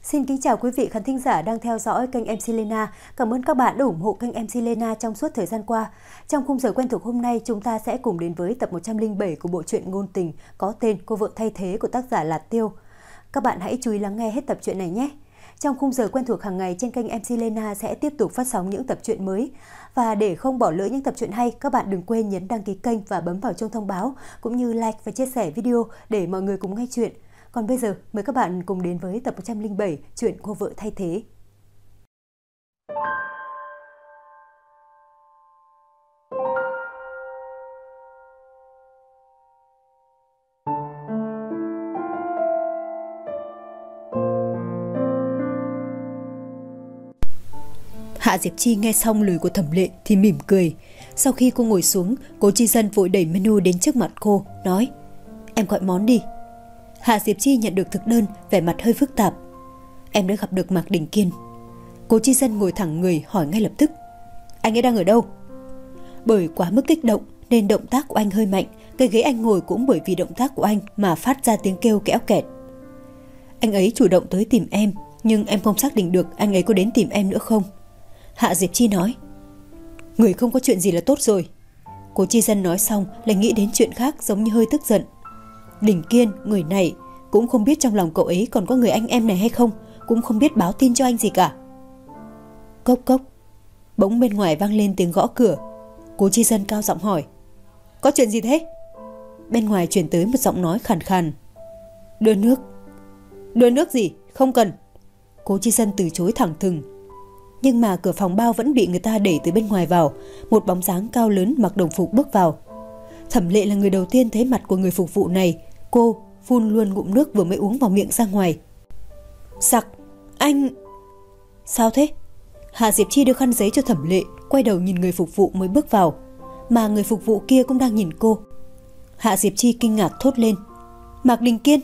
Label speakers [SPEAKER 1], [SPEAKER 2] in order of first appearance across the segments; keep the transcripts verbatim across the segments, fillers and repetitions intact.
[SPEAKER 1] Xin kính chào quý vị khán thính giả đang theo dõi kênh em xê Lena. Cảm ơn các bạn đã ủng hộ kênh em xê Lena trong suốt thời gian qua. Trong khung giờ quen thuộc hôm nay, chúng ta sẽ cùng đến với tập một trăm lẻ bảy của bộ truyện ngôn tình có tên Cô vợ thay thế của tác giả Lạt Tiêu. Các bạn hãy chú ý lắng nghe hết tập truyện này nhé. Trong khung giờ quen thuộc hàng ngày trên kênh em xê Lena sẽ tiếp tục phát sóng những tập truyện mới. Và để không bỏ lỡ những tập truyện hay, các bạn đừng quên nhấn đăng ký kênh và bấm vào chuông thông báo, cũng như like và chia sẻ video để mọi người cùng nghe chuyện. Còn bây giờ, mời các bạn cùng đến với tập một trăm lẻ bảy chuyện Cô vợ thay thế. Hạ Diệp Chi nghe xong lời của Thẩm Lệ thì mỉm cười. Sau khi cô ngồi xuống, Cố Chi Dân vội đẩy menu đến trước mặt cô, nói: "Em gọi món đi." Hạ Diệp Chi nhận được thực đơn, vẻ mặt hơi phức tạp. "Em đã gặp được Mạc Đình Kiên." Cố Chi Dân ngồi thẳng người hỏi ngay lập tức: "Anh ấy đang ở đâu?" Bởi quá mức kích động nên động tác của anh hơi mạnh, cái ghế anh ngồi cũng bởi vì động tác của anh mà phát ra tiếng kêu kẽo kẹt. "Anh ấy chủ động tới tìm em, nhưng em không xác định được anh ấy có đến tìm em nữa không?" Hạ Diệp Chi nói. "Người không có chuyện gì là tốt rồi." Cố Chi Dân nói xong lại nghĩ đến chuyện khác, giống như hơi tức giận. Đình Kiên, người này cũng không biết trong lòng cậu ấy còn có người anh em này hay không, cũng không biết báo tin cho anh gì cả. Cốc cốc. Bỗng bên ngoài vang lên tiếng gõ cửa. Cố Chi Dân cao giọng hỏi: "Có chuyện gì thế?" Bên ngoài truyền tới một giọng nói khàn khàn: "Đưa nước." "Đưa nước gì? Không cần." Cố Chi Dân từ chối thẳng thừng. Nhưng mà cửa phòng bao vẫn bị người ta đẩy từ bên ngoài vào. Một bóng dáng cao lớn mặc đồng phục bước vào. Thẩm Lệ là người đầu tiên thấy mặt của người phục vụ này. Cô phun luôn ngụm nước vừa mới uống vào miệng ra ngoài. "Sặc, anh..." "Sao thế?" Hạ Diệp Chi đưa khăn giấy cho Thẩm Lệ, quay đầu nhìn người phục vụ mới bước vào. Mà người phục vụ kia cũng đang nhìn cô. Hạ Diệp Chi kinh ngạc thốt lên: "Mạc Đình Kiên!"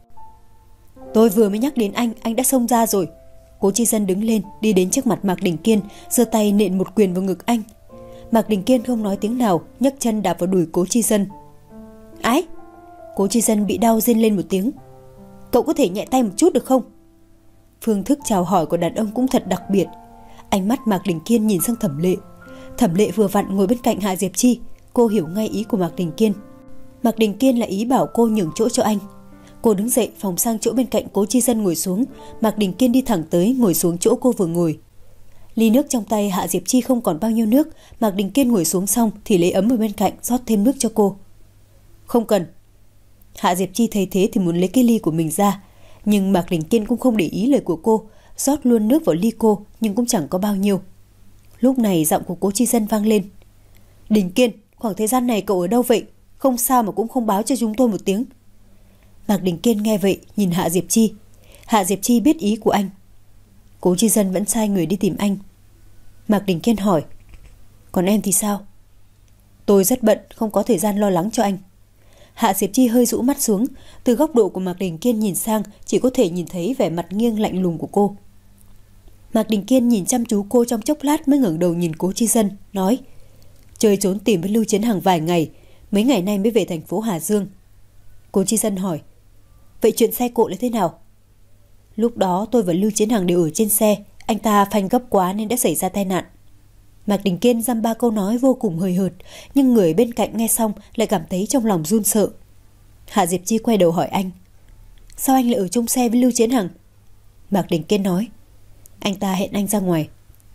[SPEAKER 1] "Tôi vừa mới nhắc đến anh, anh đã xông ra rồi." Cố Chi Dân đứng lên, đi đến trước mặt Mạc Đình Kiên, giơ tay nện một quyền vào ngực anh. Mạc Đình Kiên không nói tiếng nào, nhấc chân đạp vào đùi Cố Chi Dân. "Ái!" Cố Chi Dân bị đau rên lên một tiếng. "Cậu có thể nhẹ tay một chút được không?" Phương thức chào hỏi của đàn ông cũng thật đặc biệt. Ánh mắt Mạc Đình Kiên nhìn sang Thẩm Lệ. Thẩm Lệ vừa vặn ngồi bên cạnh Hạ Diệp Chi, cô hiểu ngay ý của Mạc Đình Kiên. Mạc Đình Kiên là ý bảo cô nhường chỗ cho anh. Cô đứng dậy phòng sang chỗ bên cạnh Cố Chi Dân ngồi xuống. Mạc Đình Kiên đi thẳng tới ngồi xuống chỗ cô vừa ngồi. Ly nước trong tay Hạ Diệp Chi không còn bao nhiêu nước. Mạc Đình Kiên ngồi xuống xong thì lấy ấm ở bên cạnh rót thêm nước cho cô. "Không cần." Hạ Diệp Chi thấy thế thì muốn lấy cái ly của mình ra. Nhưng Mạc Đình Kiên cũng không để ý lời của cô, rót luôn nước vào ly cô nhưng cũng chẳng có bao nhiêu. Lúc này giọng của Cố Chi Dân vang lên: "Đình Kiên, khoảng thời gian này cậu ở đâu vậy? Không sao mà cũng không báo cho chúng tôi một tiếng." Mạc Đình Kiên nghe vậy nhìn Hạ Diệp Chi. Hạ Diệp Chi biết ý của anh. Cố Chi Dân vẫn sai người đi tìm anh. Mạc Đình Kiên hỏi: "Còn em thì sao?" "Tôi rất bận, không có thời gian lo lắng cho anh." Hạ Diệp Chi hơi rũ mắt xuống. Từ góc độ của Mạc Đình Kiên nhìn sang, chỉ có thể nhìn thấy vẻ mặt nghiêng lạnh lùng của cô. Mạc Đình Kiên nhìn chăm chú cô trong chốc lát mới ngẩng đầu nhìn Cố Chi Dân, nói: "Chơi trốn tìm với Lưu Chiến Hằng vài ngày, mấy ngày nay mới về thành phố Hà Dương." Cố Chi Dân hỏi: "Vậy chuyện xe cộ là thế nào?" "Lúc đó tôi và Lưu Chiến Hằng đều ở trên xe, anh ta phanh gấp quá nên đã xảy ra tai nạn." Mạc Đình Kiên dăm ba câu nói vô cùng hời hợt, nhưng người bên cạnh nghe xong lại cảm thấy trong lòng run sợ. Hạ Diệp Chi quay đầu hỏi anh: "Sao anh lại ở chung xe với Lưu Chiến Hằng?" Mạc Đình Kiên nói: "Anh ta hẹn anh ra ngoài."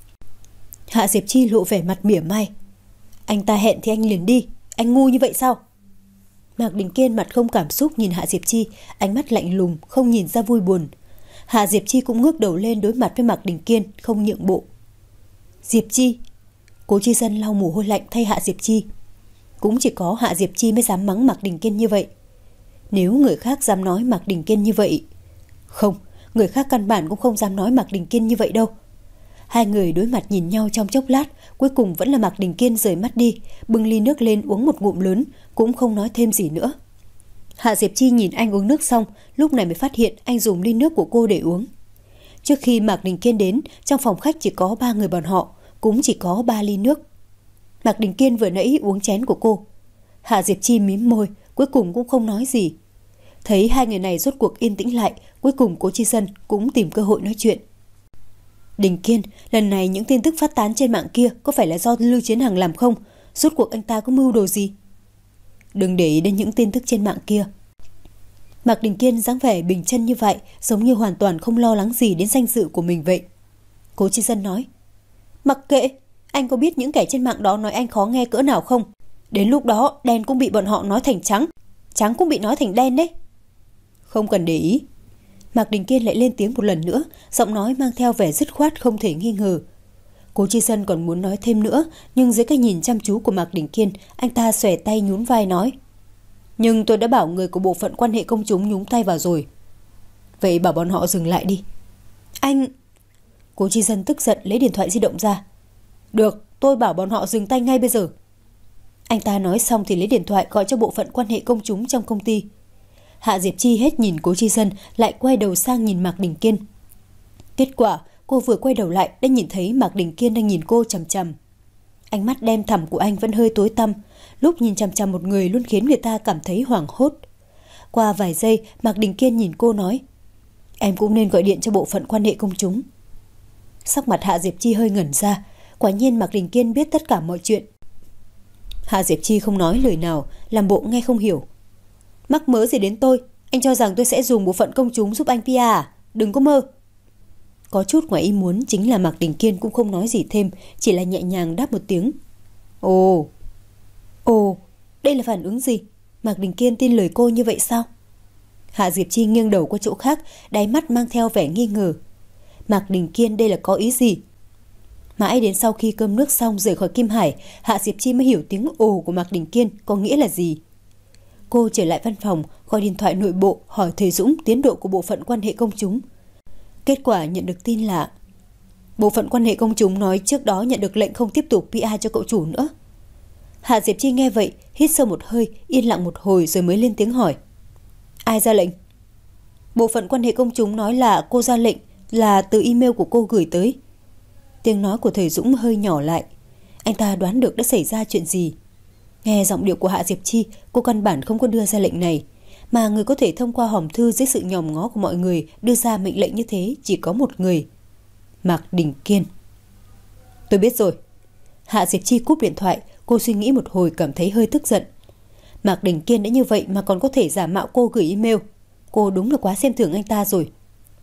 [SPEAKER 1] Hạ Diệp Chi lộ vẻ mặt mỉa mai: "Anh ta hẹn thì anh liền đi, anh ngu như vậy sao?" Mạc Đình Kiên mặt không cảm xúc nhìn Hạ Diệp Chi, ánh mắt lạnh lùng, không nhìn ra vui buồn. Hạ Diệp Chi cũng ngước đầu lên đối mặt với Mạc Đình Kiên, không nhượng bộ. "Diệp Chi." Cố Chi Dân lau mồ hôi lạnh thay Hạ Diệp Chi. Cũng chỉ có Hạ Diệp Chi mới dám mắng Mạc Đình Kiên như vậy. Nếu người khác dám nói Mạc Đình Kiên như vậy... Không, người khác căn bản cũng không dám nói Mạc Đình Kiên như vậy đâu. Hai người đối mặt nhìn nhau trong chốc lát, cuối cùng vẫn là Mạc Đình Kiên rời mắt đi, bưng ly nước lên uống một ngụm lớn, cũng không nói thêm gì nữa. Hạ Diệp Chi nhìn anh uống nước xong, lúc này mới phát hiện anh dùng ly nước của cô để uống. Trước khi Mạc Đình Kiên đến, trong phòng khách chỉ có ba người bọn họ, cũng chỉ có ba ly nước. Mạc Đình Kiên vừa nãy uống chén của cô. Hạ Diệp Chi mím môi, cuối cùng cũng không nói gì. Thấy hai người này rốt cuộc yên tĩnh lại, cuối cùng Cố Chi Dân cũng tìm cơ hội nói chuyện. Đình Kiên, lần này những tin tức phát tán trên mạng kia có phải là do Lưu Chiến Hằng làm không? Rốt cuộc anh ta có mưu đồ gì? Đừng để ý đến những tin tức trên mạng kia. Mạc Đình Kiên dáng vẻ bình chân như vậy, giống như hoàn toàn không lo lắng gì đến danh dự của mình vậy. Cố Chi Dân nói, mặc kệ, anh có biết những kẻ trên mạng đó nói anh khó nghe cỡ nào không? Đến lúc đó đen cũng bị bọn họ nói thành trắng, trắng cũng bị nói thành đen đấy. Không cần để ý. Mạc Đình Kiên lại lên tiếng một lần nữa, giọng nói mang theo vẻ dứt khoát không thể nghi ngờ. Cố Chi Dân còn muốn nói thêm nữa, nhưng dưới cái nhìn chăm chú của Mạc Đình Kiên, anh ta xòe tay nhún vai nói, nhưng tôi đã bảo người của bộ phận quan hệ công chúng nhúng tay vào rồi. Vậy bảo bọn họ dừng lại đi. Anh... Cố Chi Dân tức giận lấy điện thoại di động ra. Được, tôi bảo bọn họ dừng tay ngay bây giờ. Anh ta nói xong thì lấy điện thoại gọi cho bộ phận quan hệ công chúng trong công ty. Hạ Diệp Chi hết nhìn Cố Chi Dân lại quay đầu sang nhìn Mạc Đình Kiên. Kết quả cô vừa quay đầu lại đã nhìn thấy Mạc Đình Kiên đang nhìn cô chằm chằm. Ánh mắt đen thẳm của anh vẫn hơi tối tăm, lúc nhìn chằm chằm một người luôn khiến người ta cảm thấy hoảng hốt. Qua vài giây, Mạc Đình Kiên nhìn cô nói, em cũng nên gọi điện cho bộ phận quan hệ công chúng. Sắc mặt Hạ Diệp Chi hơi ngẩn ra, quả nhiên Mạc Đình Kiên biết tất cả mọi chuyện. Hạ Diệp Chi không nói lời nào, làm bộ nghe không hiểu. Mắc mớ gì đến tôi? Anh cho rằng tôi sẽ dùng bộ phận công chúng giúp anh pê e à? Đừng có mơ. Có chút ngoài ý muốn chính là Mạc Đình Kiên cũng không nói gì thêm, chỉ là nhẹ nhàng đáp một tiếng. Ồ, ồ, đây là phản ứng gì? Mạc Đình Kiên tin lời cô như vậy sao? Hạ Diệp Chi nghiêng đầu qua chỗ khác, đáy mắt mang theo vẻ nghi ngờ. Mạc Đình Kiên đây là có ý gì? Mãi đến sau khi cơm nước xong rời khỏi Kim Hải, Hạ Diệp Chi mới hiểu tiếng ồ của Mạc Đình Kiên có nghĩa là gì. Cô trở lại văn phòng, gọi điện thoại nội bộ hỏi thầy Dũng tiến độ của bộ phận quan hệ công chúng. Kết quả nhận được tin là bộ phận quan hệ công chúng nói trước đó nhận được lệnh không tiếp tục pê e cho cậu chủ nữa. Hạ Diệp Chi nghe vậy, hít sâu một hơi, yên lặng một hồi rồi mới lên tiếng hỏi. Ai ra lệnh? Bộ phận quan hệ công chúng nói là cô ra lệnh, là từ email của cô gửi tới. Tiếng nói của thầy Dũng hơi nhỏ lại. Anh ta đoán được đã xảy ra chuyện gì. Nghe giọng điệu của Hạ Diệp Chi, cô căn bản không có đưa ra lệnh này, mà người có thể thông qua hòm thư dưới sự nhòm ngó của mọi người đưa ra mệnh lệnh như thế chỉ có một người. Mạc Đình Kiên. Tôi biết rồi. Hạ Diệp Chi cúp điện thoại, cô suy nghĩ một hồi cảm thấy hơi tức giận. Mạc Đình Kiên đã như vậy mà còn có thể giả mạo cô gửi email. Cô đúng là quá xem thường anh ta rồi.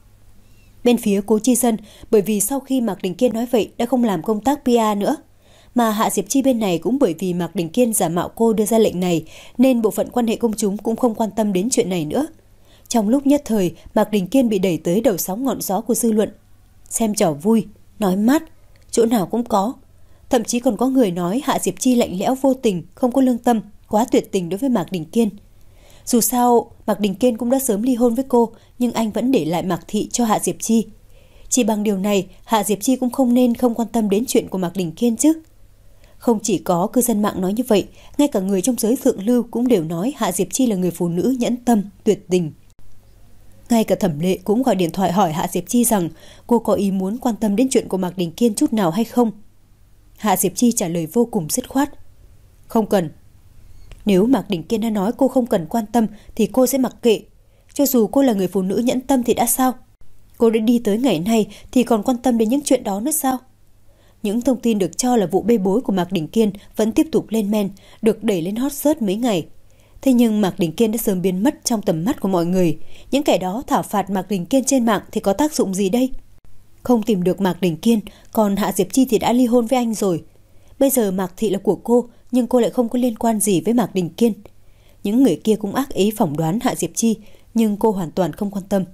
[SPEAKER 1] Bên phía Cố Chi Dân, bởi vì sau khi Mạc Đình Kiên nói vậy đã không làm công tác pê e nữa. Mà Hạ Diệp Chi bên này cũng bởi vì Mạc Đình Kiên giả mạo cô đưa ra lệnh này nên bộ phận quan hệ công chúng cũng không quan tâm đến chuyện này nữa. Trong lúc nhất thời, Mạc Đình Kiên bị đẩy tới đầu sóng ngọn gió của dư luận. Xem trò vui, nói mát, chỗ nào cũng có. Thậm chí còn có người nói Hạ Diệp Chi lạnh lẽo vô tình, không có lương tâm, quá tuyệt tình đối với Mạc Đình Kiên. Dù sao, Mạc Đình Kiên cũng đã sớm ly hôn với cô, nhưng anh vẫn để lại Mạc Thị cho Hạ Diệp Chi. Chỉ bằng điều này, Hạ Diệp Chi cũng không nên không quan tâm đến chuyện của Mạc Đình Kiên chứ. Không chỉ có cư dân mạng nói như vậy, ngay cả người trong giới thượng lưu cũng đều nói Hạ Diệp Chi là người phụ nữ nhẫn tâm, tuyệt tình. Ngay cả Thẩm Lệ cũng gọi điện thoại hỏi Hạ Diệp Chi rằng cô có ý muốn quan tâm đến chuyện của Mạc Đình Kiên chút nào hay không. Hạ Diệp Chi trả lời vô cùng dứt khoát. Không cần. Nếu Mạc Đình Kiên đã nói cô không cần quan tâm thì cô sẽ mặc kệ. Cho dù cô là người phụ nữ nhẫn tâm thì đã sao? Cô đã đi tới ngày nay thì còn quan tâm đến những chuyện đó nữa sao? Những thông tin được cho là vụ bê bối của Mạc Đình Kiên vẫn tiếp tục lên men, được đẩy lên hot search mấy ngày. Thế nhưng Mạc Đình Kiên đã sớm biến mất trong tầm mắt của mọi người. Những kẻ đó thảo phạt Mạc Đình Kiên trên mạng thì có tác dụng gì đây? Không tìm được Mạc Đình Kiên, còn Hạ Diệp Chi thì đã ly hôn với anh rồi. Bây giờ Mạc Thị là của cô, nhưng cô lại không có liên quan gì với Mạc Đình Kiên. Những người kia cũng ác ý phỏng đoán Hạ Diệp Chi, nhưng cô hoàn toàn không quan tâm.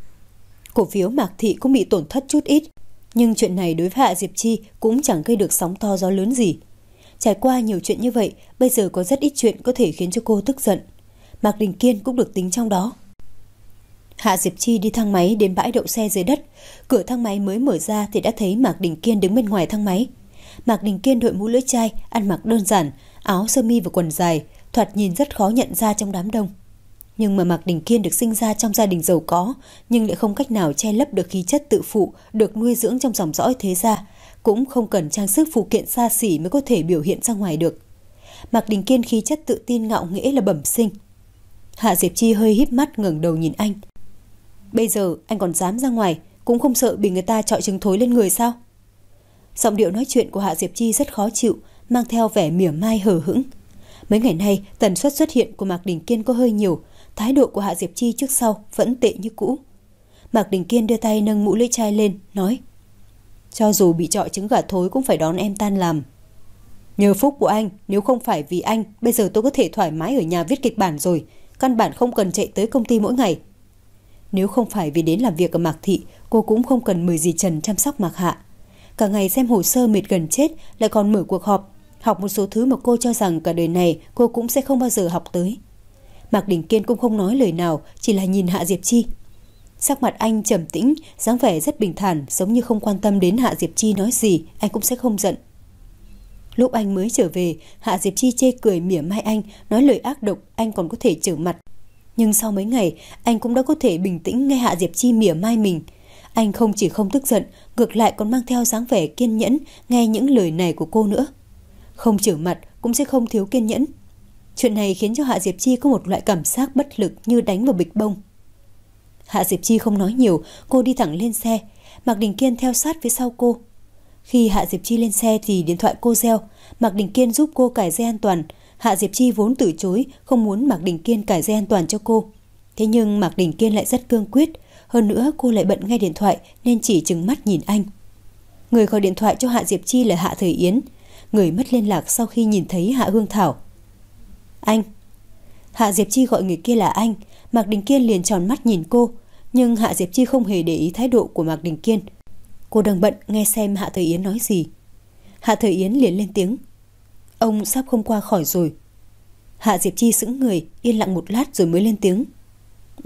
[SPEAKER 1] Cổ phiếu Mạc Thị cũng bị tổn thất chút ít, nhưng chuyện này đối với Hạ Diệp Chi cũng chẳng gây được sóng to gió lớn gì. Trải qua nhiều chuyện như vậy, bây giờ có rất ít chuyện có thể khiến cho cô tức giận. Mạc Đình Kiên cũng được tính trong đó. Hạ Diệp Chi đi thang máy đến bãi đậu xe dưới đất. Cửa thang máy mới mở ra thì đã thấy Mạc Đình Kiên đứng bên ngoài thang máy. Mạc Đình Kiên đội mũ lưỡi chai, ăn mặc đơn giản, áo sơ mi và quần dài, thoạt nhìn rất khó nhận ra trong đám đông. Nhưng mà Mạc Đình Kiên được sinh ra trong gia đình giàu có, nhưng lại không cách nào che lấp được khí chất tự phụ, được nuôi dưỡng trong dòng dõi thế gia, cũng không cần trang sức phụ kiện xa xỉ mới có thể biểu hiện ra ngoài được. Mạc Đình Kiên khí chất tự tin ngạo nghễ là bẩm sinh. Hạ Diệp Chi hơi híp mắt ngẩng đầu nhìn anh. Bây giờ anh còn dám ra ngoài, cũng không sợ bị người ta chọi trứng thối lên người sao? Giọng điệu nói chuyện của Hạ Diệp Chi rất khó chịu, mang theo vẻ mỉa mai hờ hững. Mấy ngày nay tần suất xuất hiện của Mạc Đình Kiên có hơi nhiều, thái độ của Hạ Diệp Chi trước sau vẫn tệ như cũ. Mạc Đình Kiên đưa tay nâng mũ lưỡi chai lên, nói: Cho dù bị chọi trứng gà thối cũng phải đón em tan làm. Nhờ phúc của anh, nếu không phải vì anh, bây giờ tôi có thể thoải mái ở nhà viết kịch bản rồi, căn bản không cần chạy tới công ty mỗi ngày. Nếu không phải vì đến làm việc ở Mạc Thị, cô cũng không cần mời dì Trần chăm sóc Mạc Hạ. Cả ngày xem hồ sơ mệt gần chết, lại còn mở cuộc họp, học một số thứ mà cô cho rằng cả đời này cô cũng sẽ không bao giờ học tới. Mạc Đình Kiên cũng không nói lời nào, chỉ là nhìn Hạ Diệp Chi. Sắc mặt anh trầm tĩnh, dáng vẻ rất bình thản, giống như không quan tâm đến Hạ Diệp Chi nói gì, anh cũng sẽ không giận. Lúc anh mới trở về, Hạ Diệp Chi chê cười mỉa mai anh, nói lời ác độc, anh còn có thể trở mặt. Nhưng sau mấy ngày, anh cũng đã có thể bình tĩnh nghe Hạ Diệp Chi mỉa mai mình. Anh không chỉ không tức giận, ngược lại còn mang theo dáng vẻ kiên nhẫn nghe những lời này của cô nữa. Không trở mặt cũng sẽ không thiếu kiên nhẫn. Chuyện này khiến cho Hạ Diệp Chi có một loại cảm giác bất lực như đánh vào bịch bông. Hạ Diệp Chi không nói nhiều, cô đi thẳng lên xe. Mạc Đình Kiên theo sát phía sau cô. Khi Hạ Diệp Chi lên xe thì điện thoại cô reo. Mạc Đình Kiên giúp cô cài dây an toàn. Hạ Diệp Chi vốn từ chối, không muốn Mạc Đình Kiên cài dây an toàn cho cô. Thế nhưng Mạc Đình Kiên lại rất cương quyết. Hơn nữa cô lại bận nghe điện thoại nên chỉ trừng mắt nhìn anh. Người gọi điện thoại cho Hạ Diệp Chi là Hạ Thời Yến. Người mất liên lạc sau khi nhìn thấy Hạ Hương Thảo. Anh. Hạ Diệp Chi gọi người kia là anh. Mạc Đình Kiên liền tròn mắt nhìn cô. Nhưng Hạ Diệp Chi không hề để ý thái độ của Mạc Đình Kiên. Cô đang bận nghe xem Hạ Thời Yến nói gì. Hạ Thời Yến liền lên tiếng. Ông sắp không qua khỏi rồi. Hạ Diệp Chi sững người, yên lặng một lát rồi mới lên tiếng. Ừ.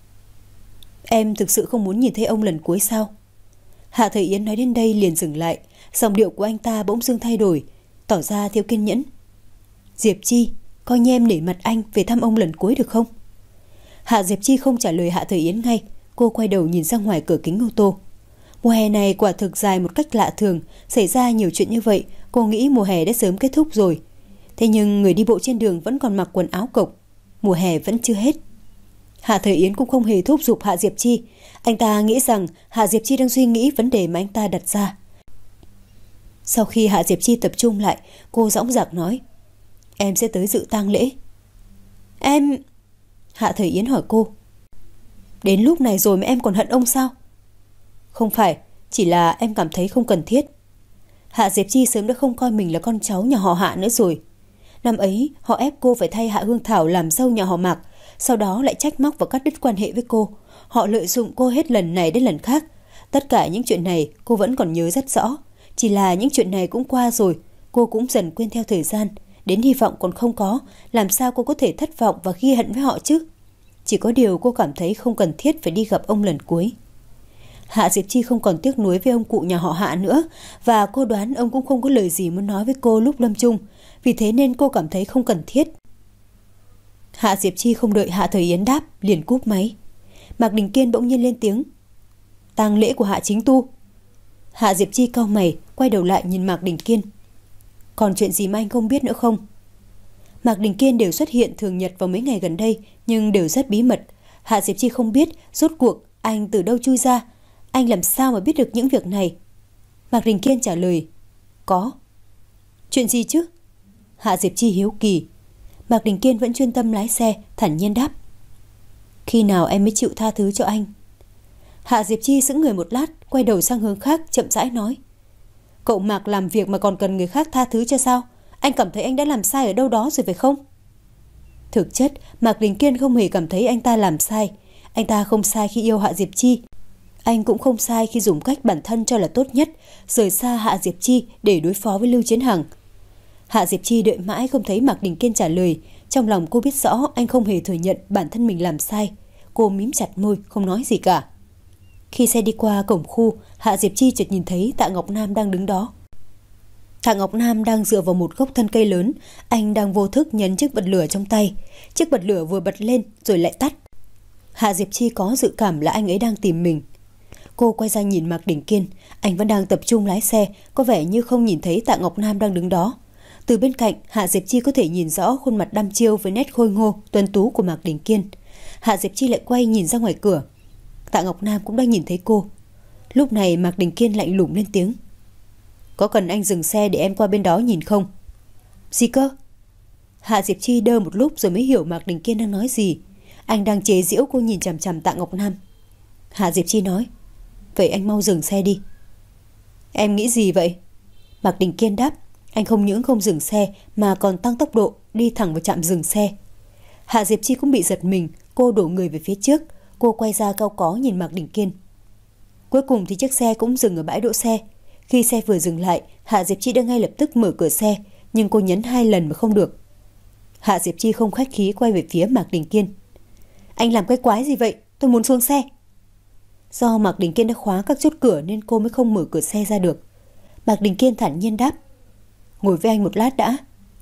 [SPEAKER 1] Em thực sự không muốn nhìn thấy ông lần cuối sao? Hạ Thời Yến nói đến đây liền dừng lại. Giọng điệu của anh ta bỗng dưng thay đổi, tỏ ra thiếu kiên nhẫn. Diệp Chi, coi như em nể mặt anh về thăm ông lần cuối được không? Hạ Diệp Chi không trả lời Hạ Thời Yến ngay. Cô quay đầu nhìn ra ngoài cửa kính ô tô. Mùa hè này quả thực dài một cách lạ thường. Xảy ra nhiều chuyện như vậy, cô nghĩ mùa hè đã sớm kết thúc rồi. Thế nhưng người đi bộ trên đường vẫn còn mặc quần áo cộc. Mùa hè vẫn chưa hết. Hạ Thời Yến cũng không hề thúc giục Hạ Diệp Chi. Anh ta nghĩ rằng Hạ Diệp Chi đang suy nghĩ vấn đề mà anh ta đặt ra. Sau khi Hạ Diệp Chi tập trung lại, cô dõng dạc nói. Em sẽ tới dự tang lễ. Em... Hạ Thời Yến hỏi cô. Đến lúc này rồi mà em còn hận ông sao? Không phải, chỉ là em cảm thấy không cần thiết. Hạ Diệp Chi sớm đã không coi mình là con cháu nhà họ Hạ nữa rồi. Năm ấy họ ép cô phải thay Hạ Hương Thảo làm dâu nhà họ Mạc, sau đó lại trách móc và cắt đứt quan hệ với cô. Họ lợi dụng cô hết lần này đến lần khác. Tất cả những chuyện này cô vẫn còn nhớ rất rõ. Chỉ là những chuyện này cũng qua rồi, cô cũng dần quên theo thời gian. Đến hy vọng còn không có, làm sao cô có thể thất vọng và ghi hận với họ chứ? Chỉ có điều cô cảm thấy không cần thiết phải đi gặp ông lần cuối. Hạ Diệp Chi không còn tiếc nuối với ông cụ nhà họ Hạ nữa, và cô đoán ông cũng không có lời gì muốn nói với cô lúc lâm chung. Vì thế nên cô cảm thấy không cần thiết. Hạ Diệp Chi không đợi Hạ Thời Yến đáp, liền cúp máy. Mạc Đình Kiên bỗng nhiên lên tiếng. Tang lễ của Hạ Chính Tu. Hạ Diệp Chi cau mày, quay đầu lại nhìn Mạc Đình Kiên. Còn chuyện gì mà anh không biết nữa không? Mạc Đình Kiên đều xuất hiện thường nhật vào mấy ngày gần đây, nhưng đều rất bí mật. Hạ Diệp Chi không biết rốt cuộc anh từ đâu chui ra. Anh làm sao mà biết được những việc này? Mạc Đình Kiên trả lời. Có. Chuyện gì chứ? Hạ Diệp Chi hiếu kỳ. Mạc Đình Kiên vẫn chuyên tâm lái xe, thản nhiên đáp. Khi nào em mới chịu tha thứ cho anh? Hạ Diệp Chi sững người một lát, quay đầu sang hướng khác, chậm rãi nói. Cậu Mạc làm việc mà còn cần người khác tha thứ cho sao? Anh cảm thấy anh đã làm sai ở đâu đó rồi phải không? Thực chất, Mạc Đình Kiên không hề cảm thấy anh ta làm sai. Anh ta không sai khi yêu Hạ Diệp Chi. Anh cũng không sai khi dùng cách bản thân cho là tốt nhất, rời xa Hạ Diệp Chi để đối phó với Lưu Chiến Hằng. Hạ Diệp Chi đợi mãi không thấy Mạc Đình Kiên trả lời. Trong lòng cô biết rõ anh không hề thừa nhận bản thân mình làm sai. Cô mím chặt môi, không nói gì cả. Khi xe đi qua cổng khu, Hạ Diệp Chi chợt nhìn thấy Tạ Ngọc Nam đang đứng đó. Tạ Ngọc Nam đang dựa vào một gốc thân cây lớn. Anh đang vô thức nhấn chiếc bật lửa trong tay. Chiếc bật lửa vừa bật lên rồi lại tắt. Hạ Diệp Chi có dự cảm là anh ấy đang tìm mình. Cô quay ra nhìn Mạc Đình Kiên. Anh vẫn đang tập trung lái xe, có vẻ như không nhìn thấy Tạ Ngọc Nam đang đứng đó. Từ bên cạnh, Hạ Diệp Chi có thể nhìn rõ khuôn mặt đăm chiêu với nét khôi ngô, tuấn tú của Mạc Đình Kiên. Hạ Diệp Chi lại quay nhìn ra ngoài cửa. Tạ Ngọc Nam cũng đang nhìn thấy cô. Lúc này Mạc Đình Kiên lạnh lùng lên tiếng. Có cần anh dừng xe để em qua bên đó nhìn không? Gì cơ? Hạ Diệp Chi đơ một lúc rồi mới hiểu Mạc Đình Kiên đang nói gì. Anh đang chế giễu cô nhìn chằm chằm Tạ Ngọc Nam. Hạ Diệp Chi nói. Vậy anh mau dừng xe đi. Em nghĩ gì vậy? Mạc Đình Kiên đáp. Anh không những không dừng xe mà còn tăng tốc độ đi thẳng vào trạm dừng xe. Hạ Diệp Chi cũng bị giật mình. Cô đổ người về phía trước. Cô quay ra cau có nhìn Mạc Đình Kiên. Cuối cùng thì chiếc xe cũng dừng ở bãi đỗ xe. Khi xe vừa dừng lại, Hạ Diệp Chi đã ngay lập tức mở cửa xe, nhưng cô nhấn hai lần mà không được. Hạ Diệp Chi không khách khí quay về phía Mạc Đình Kiên. Anh làm cái quái gì vậy? Tôi muốn xuống xe. Do Mạc Đình Kiên đã khóa các chốt cửa nên cô mới không mở cửa xe ra được. Mạc Đình Kiên thản nhiên đáp. Ngồi với anh một lát đã.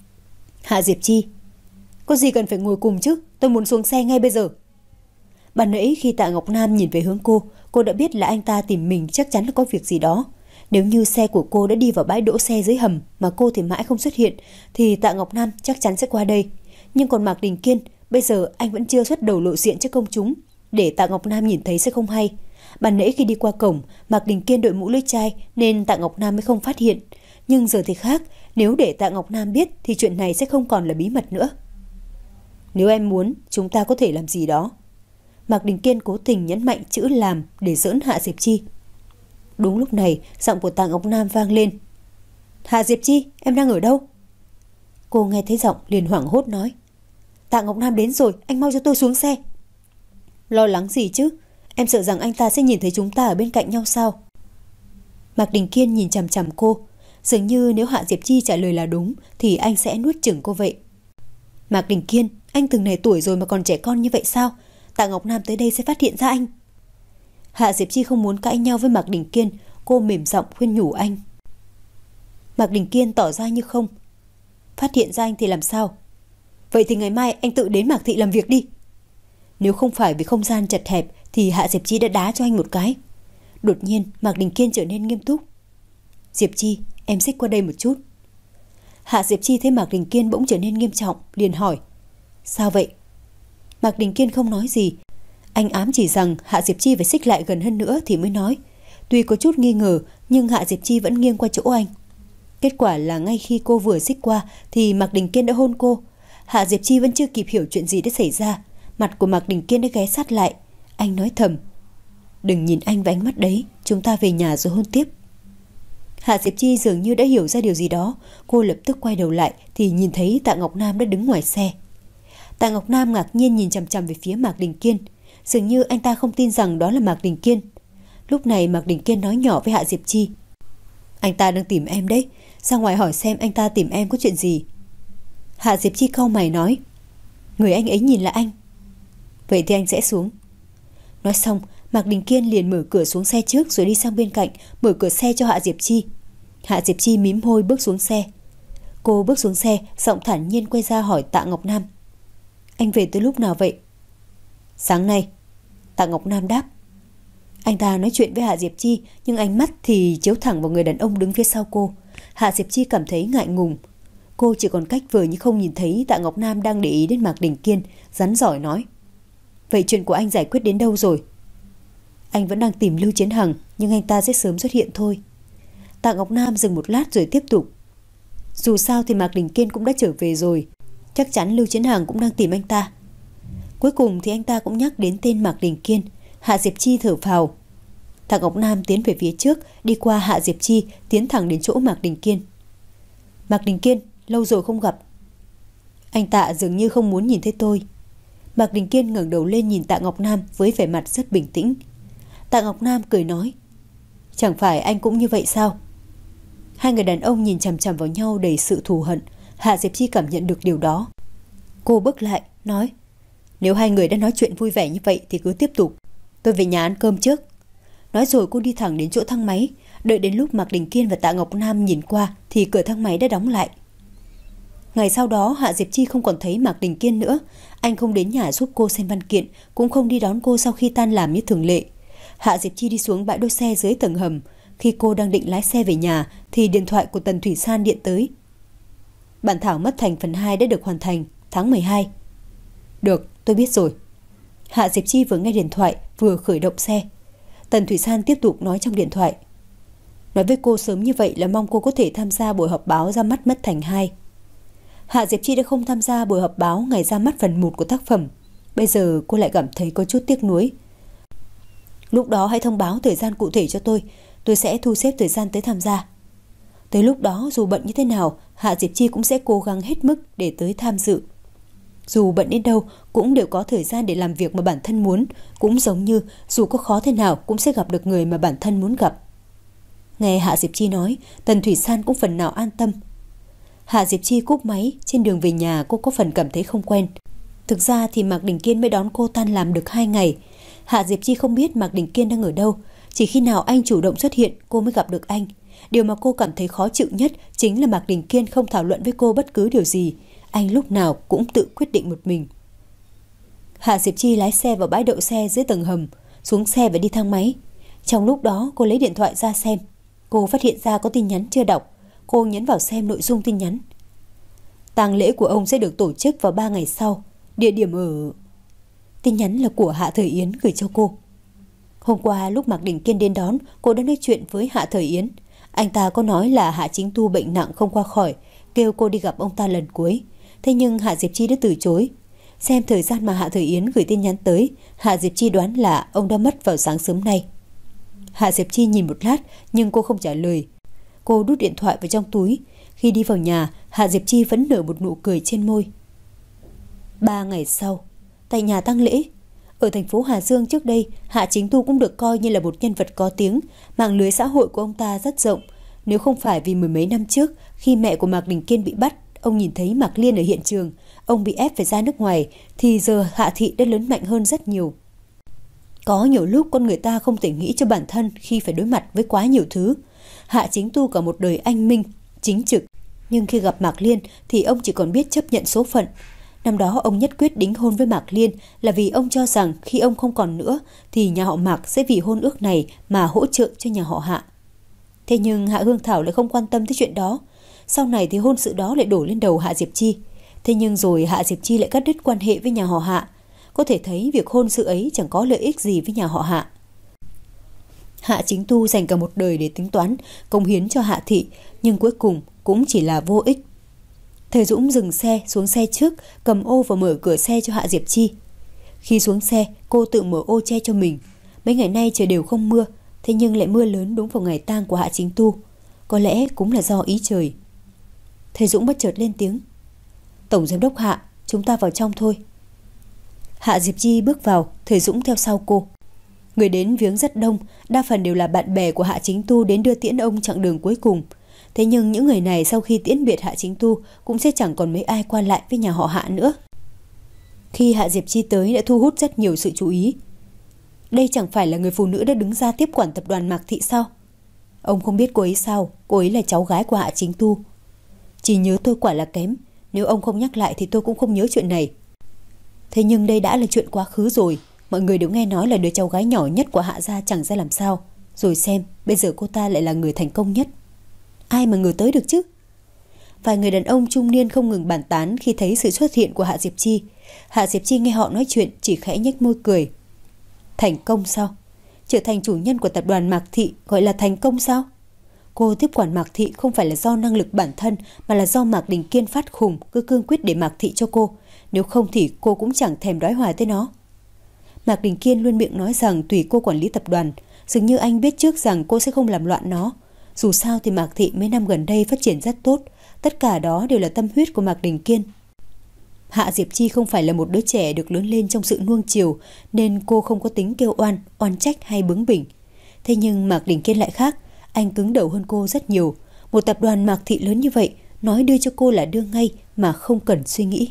[SPEAKER 1] Hạ Diệp Chi. Có gì cần phải ngồi cùng chứ? Tôi muốn xuống xe ngay bây giờ. Ban nãy khi Tạ Ngọc Nam nhìn về hướng cô, cô đã biết là anh ta tìm mình chắc chắn là có việc gì đó. Nếu như xe của cô đã đi vào bãi đỗ xe dưới hầm mà cô thì mãi không xuất hiện, thì Tạ Ngọc Nam chắc chắn sẽ qua đây. Nhưng còn Mạc Đình Kiên, bây giờ anh vẫn chưa xuất đầu lộ diện trước công chúng, để Tạ Ngọc Nam nhìn thấy sẽ không hay. Ban nãy khi đi qua cổng, Mạc Đình Kiên đội mũ lưỡi chai nên Tạ Ngọc Nam mới không phát hiện. Nhưng giờ thì khác, nếu để Tạ Ngọc Nam biết thì chuyện này sẽ không còn là bí mật nữa. Nếu em muốn, chúng ta có thể làm gì đó. Mạc Đình Kiên cố tình nhấn mạnh chữ làm để giỡn Hạ Diệp Chi. Đúng lúc này, giọng của Tạ Ngọc Nam vang lên. Hạ Diệp Chi, em đang ở đâu? Cô nghe thấy giọng liền hoảng hốt nói. Tạ Ngọc Nam đến rồi, anh mau cho tôi xuống xe. Lo lắng gì chứ? Em sợ rằng anh ta sẽ nhìn thấy chúng ta ở bên cạnh nhau sao? Mạc Đình Kiên nhìn chằm chằm cô. Dường như nếu Hạ Diệp Chi trả lời là đúng thì anh sẽ nuốt chửng cô vậy. Mạc Đình Kiên, anh từng này tuổi rồi mà còn trẻ con như vậy sao? Tạ Ngọc Nam tới đây sẽ phát hiện ra anh. Hạ Diệp Chi không muốn cãi nhau với Mạc Đình Kiên. Cô mềm giọng khuyên nhủ anh. Mạc Đình Kiên tỏ ra như không. Phát hiện ra anh thì làm sao? Vậy thì ngày mai anh tự đến Mạc Thị làm việc đi. Nếu không phải vì không gian chật hẹp thì Hạ Diệp Chi đã đá cho anh một cái. Đột nhiên Mạc Đình Kiên trở nên nghiêm túc. Diệp Chi, em xích qua đây một chút. Hạ Diệp Chi thấy Mạc Đình Kiên bỗng trở nên nghiêm trọng, liền hỏi. Sao vậy? Mạc Đình Kiên không nói gì. Anh ám chỉ rằng Hạ Diệp Chi phải xích lại gần hơn nữa thì mới nói. Tuy có chút nghi ngờ nhưng Hạ Diệp Chi vẫn nghiêng qua chỗ anh. Kết quả là ngay khi cô vừa xích qua thì Mạc Đình Kiên đã hôn cô. Hạ Diệp Chi vẫn chưa kịp hiểu chuyện gì đã xảy ra. Mặt của Mạc Đình Kiên đã ghé sát lại. Anh nói thầm. Đừng nhìn anh với ánh mắt đấy, chúng ta về nhà rồi hôn tiếp. Hạ Diệp Chi dường như đã hiểu ra điều gì đó. Cô lập tức quay đầu lại thì nhìn thấy Tạ Ngọc Nam đã đứng ngoài xe. Tạ Ngọc Nam ngạc nhiên nhìn chằm chằm về phía Mạc Đình Kiên. Dường như anh ta không tin rằng đó là Mạc Đình Kiên. Lúc này Mạc Đình Kiên nói nhỏ với Hạ Diệp Chi. Anh ta đang tìm em đấy. Ra ngoài hỏi xem anh ta tìm em có chuyện gì. Hạ Diệp Chi cau mày nói. Người anh ấy nhìn là anh. Vậy thì anh sẽ xuống. Nói xong Mạc Đình Kiên liền mở cửa xuống xe trước rồi đi sang bên cạnh mở cửa xe cho Hạ Diệp Chi. Hạ Diệp Chi mím môi bước xuống xe. Cô bước xuống xe, giọng thản nhiên quay ra hỏi Tạ Ngọc Nam. Anh về từ lúc nào vậy? Sáng nay. Tạ Ngọc Nam đáp. Anh ta nói chuyện với Hạ Diệp Chi nhưng ánh mắt thì chiếu thẳng vào người đàn ông đứng phía sau cô. Hạ Diệp Chi cảm thấy ngại ngùng. Cô chỉ còn cách vờ như không nhìn thấy Tạ Ngọc Nam đang để ý đến Mạc Đình Kiên, rắn giỏi nói. Vậy chuyện của anh giải quyết đến đâu rồi? Anh vẫn đang tìm Lưu Chiến Hằng, nhưng anh ta sẽ sớm xuất hiện thôi. Tạ Ngọc Nam dừng một lát rồi tiếp tục. Dù sao thì Mạc Đình Kiên cũng đã trở về rồi. Chắc chắn Lưu Chiến Hằng cũng đang tìm anh ta. Cuối cùng thì anh ta cũng nhắc đến tên Mạc Đình Kiên. Hạ Diệp Chi thở phào. Tạ Ngọc Nam tiến về phía trước, đi qua Hạ Diệp Chi, tiến thẳng đến chỗ Mạc Đình Kiên. Mạc Đình Kiên, lâu rồi không gặp. Anh Tạ dường như không muốn nhìn thấy tôi. Mạc Đình Kiên ngẩng đầu lên nhìn Tạ Ngọc Nam với vẻ mặt rất bình tĩnh. Tạ Ngọc Nam cười nói. Chẳng phải anh cũng như vậy sao? Hai người đàn ông nhìn chằm chằm vào nhau đầy sự thù hận. Hạ Diệp Chi cảm nhận được điều đó. Cô bước lại, nói. Nếu hai người đã nói chuyện vui vẻ như vậy thì cứ tiếp tục. Tôi về nhà ăn cơm trước. Nói rồi cô đi thẳng đến chỗ thang máy. Đợi đến lúc Mạc Đình Kiên và Tạ Ngọc Nam nhìn qua thì cửa thang máy đã đóng lại. Ngày sau đó Hạ Diệp Chi không còn thấy Mạc Đình Kiên nữa. Anh không đến nhà giúp cô xem văn kiện, cũng không đi đón cô sau khi tan làm như thường lệ. Hạ Diệp Chi đi xuống bãi đỗ xe dưới tầng hầm. Khi cô đang định lái xe về nhà thì điện thoại của Tần Thủy San điện tới. Bản thảo mất thành phần hai đã được hoàn thành tháng mười hai. Được, tôi biết rồi. Hạ Diệp Chi vừa nghe điện thoại vừa khởi động xe. Tần Thủy San tiếp tục nói trong điện thoại. Nói với cô sớm như vậy là mong cô có thể tham gia buổi họp báo ra mắt mất thành hai. Hạ Diệp Chi đã không tham gia buổi họp báo ngày ra mắt phần một của tác phẩm. Bây giờ cô lại cảm thấy có chút tiếc nuối. Lúc đó hãy thông báo thời gian cụ thể cho tôi. Tôi sẽ thu xếp thời gian tới tham gia. Tới lúc đó dù bận như thế nào, Hạ Diệp Chi cũng sẽ cố gắng hết mức để tới tham dự. Dù bận đến đâu cũng đều có thời gian để làm việc mà bản thân muốn. Cũng giống như dù có khó thế nào cũng sẽ gặp được người mà bản thân muốn gặp. Nghe Hạ Diệp Chi nói, Tần Thủy San cũng phần nào an tâm. Hạ Diệp Chi cúp máy. Trên đường về nhà cô có phần cảm thấy không quen. Thực ra thì Mạc Đình Kiên mới đón cô tan làm được hai ngày. Hạ Diệp Chi không biết Mạc Đình Kiên đang ở đâu. Chỉ khi nào anh chủ động xuất hiện cô mới gặp được anh. Điều mà cô cảm thấy khó chịu nhất chính là Mạc Đình Kiên không thảo luận với cô bất cứ điều gì. Anh lúc nào cũng tự quyết định một mình. Hạ Diệp Chi lái xe vào bãi đậu xe dưới tầng hầm, xuống xe và đi thang máy. Trong lúc đó cô lấy điện thoại ra xem. Cô phát hiện ra có tin nhắn chưa đọc. Cô nhấn vào xem nội dung tin nhắn. Tang lễ của ông sẽ được tổ chức vào ba ngày sau. Địa điểm ở... Tin nhắn là của Hạ Thời Yến gửi cho cô. Hôm qua lúc Mạc Đình Kiên đến đón, cô đã nói chuyện với Hạ Thời Yến. Anh ta có nói là Hạ Chính Tu bệnh nặng không qua khỏi, kêu cô đi gặp ông ta lần cuối. Thế nhưng Hạ Diệp Chi đã từ chối. Xem thời gian mà Hạ Thời Yến gửi tin nhắn tới, Hạ Diệp Chi đoán là ông đã mất vào sáng sớm nay. Hạ Diệp Chi nhìn một lát nhưng cô không trả lời. Cô đút điện thoại vào trong túi. Khi đi vào nhà, Hạ Diệp Chi vẫn nở một nụ cười trên môi. Ba ngày sau, tại nhà tang lễ. Ở thành phố Hà Dương trước đây, Hạ Chính Tu cũng được coi như là một nhân vật có tiếng. Mạng lưới xã hội của ông ta rất rộng. Nếu không phải vì mười mấy năm trước, khi mẹ của Mạc Đình Kiên bị bắt, ông nhìn thấy Mạc Liên ở hiện trường, ông bị ép phải ra nước ngoài, thì giờ Hạ Thị đã lớn mạnh hơn rất nhiều. Có nhiều lúc con người ta không thể nghĩ cho bản thân khi phải đối mặt với quá nhiều thứ. Hạ Chính Tu cả một đời anh minh, chính trực. Nhưng khi gặp Mạc Liên thì ông chỉ còn biết chấp nhận số phận. Năm đó ông nhất quyết đính hôn với Mạc Liên là vì ông cho rằng khi ông không còn nữa thì nhà họ Mạc sẽ vì hôn ước này mà hỗ trợ cho nhà họ Hạ. Thế nhưng Hạ Hương Thảo lại không quan tâm tới chuyện đó. Sau này thì hôn sự đó lại đổ lên đầu Hạ Diệp Chi. Thế nhưng rồi Hạ Diệp Chi lại cắt đứt quan hệ với nhà họ Hạ. Có thể thấy việc hôn sự ấy chẳng có lợi ích gì với nhà họ Hạ. Hạ Chính Tu dành cả một đời để tính toán, cống hiến cho Hạ Thị, nhưng cuối cùng cũng chỉ là vô ích. Thời Dũng dừng xe xuống xe trước, cầm ô và mở cửa xe cho Hạ Diệp Chi. Khi xuống xe, cô tự mở ô che cho mình. Mấy ngày nay trời đều không mưa, thế nhưng lại mưa lớn đúng vào ngày tang của Hạ Chính Tu. Có lẽ cũng là do ý trời. Thầy Dũng bất chợt lên tiếng. Tổng giám đốc Hạ, chúng ta vào trong thôi. Hạ Diệp Chi bước vào, thầy Dũng theo sau cô. Người đến viếng rất đông, đa phần đều là bạn bè của Hạ Chính Tu đến đưa tiễn ông chặng đường cuối cùng. Thế nhưng những người này sau khi tiễn biệt Hạ Chính Tu cũng sẽ chẳng còn mấy ai qua lại với nhà họ Hạ nữa. Khi Hạ Diệp Chi tới đã thu hút rất nhiều sự chú ý. Đây chẳng phải là người phụ nữ đã đứng ra tiếp quản tập đoàn Mạc Thị sao? Ông không biết cô ấy sao? Cô ấy là cháu gái của Hạ Chính Tu. Chỉ nhớ tôi quả là kém. Nếu ông không nhắc lại thì tôi cũng không nhớ chuyện này. Thế nhưng đây đã là chuyện quá khứ rồi. Mọi người đều nghe nói là đứa cháu gái nhỏ nhất của Hạ gia chẳng ra làm sao. Rồi xem, bây giờ cô ta lại là người thành công nhất. Ai mà ngờ tới được chứ? Vài người đàn ông trung niên không ngừng bàn tán khi thấy sự xuất hiện của Hạ Diệp Chi. Hạ Diệp Chi nghe họ nói chuyện chỉ khẽ nhếch môi cười. Thành công sao? Trở thành chủ nhân của tập đoàn Mạc Thị gọi là thành công sao? Cô tiếp quản Mạc Thị không phải là do năng lực bản thân mà là do Mạc Đình Kiên phát khùng cứ cương quyết để Mạc Thị cho cô. Nếu không thì cô cũng chẳng thèm đói hoài tới nó. Mạc Đình Kiên luôn miệng nói rằng tùy cô quản lý tập đoàn. Dường như anh biết trước rằng cô sẽ không làm loạn nó. Dù sao thì Mạc Thị mấy năm gần đây phát triển rất tốt. Tất cả đó đều là tâm huyết của Mạc Đình Kiên. Hạ Diệp Chi không phải là một đứa trẻ được lớn lên trong sự nuông chiều, nên cô không có tính kêu oan, oan trách hay bướng bỉnh. Thế nhưng Mạc Đình Kiên lại khác. Anh cứng đầu hơn cô rất nhiều. Một tập đoàn Mạc Thị lớn như vậy, nói đưa cho cô là đưa ngay mà không cần suy nghĩ.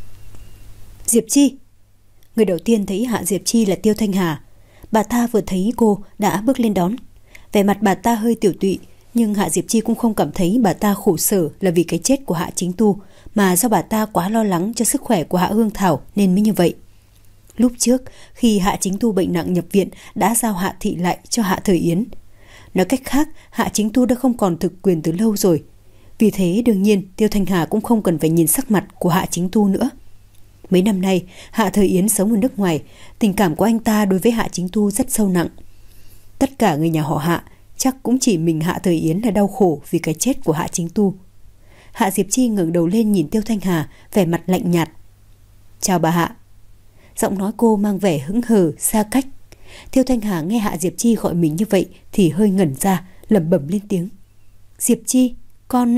[SPEAKER 1] Diệp Chi. Người đầu tiên thấy Hạ Diệp Chi là Tiêu Thanh Hà. Bà ta vừa thấy cô đã bước lên đón. Vẻ mặt bà ta hơi tiểu tụy, nhưng Hạ Diệp Chi cũng không cảm thấy bà ta khổ sở là vì cái chết của Hạ Chính Tu, mà do bà ta quá lo lắng cho sức khỏe của Hạ Hương Thảo nên mới như vậy. Lúc trước, khi Hạ Chính Tu bệnh nặng nhập viện đã giao Hạ Thị lại cho Hạ Thời Yến. Nói cách khác, Hạ Chính Tu đã không còn thực quyền từ lâu rồi. Vì thế đương nhiên Tiêu Thanh Hà cũng không cần phải nhìn sắc mặt của Hạ Chính Tu nữa. Mấy năm nay Hạ Thời Yến sống ở nước ngoài, tình cảm của anh ta đối với Hạ Chính Tu rất sâu nặng. Tất cả người nhà họ Hạ chắc cũng chỉ mình Hạ Thời Yến là đau khổ vì cái chết của Hạ Chính Tu. Hạ Diệp Chi ngẩng đầu lên nhìn Tiêu Thanh Hà, vẻ mặt lạnh nhạt. Chào bà Hạ. Giọng nói cô mang vẻ hững hờ, xa cách. Tiêu Thanh Hà nghe Hạ Diệp Chi gọi mình như vậy thì hơi ngẩn ra, lẩm bẩm lên tiếng. Diệp Chi, con...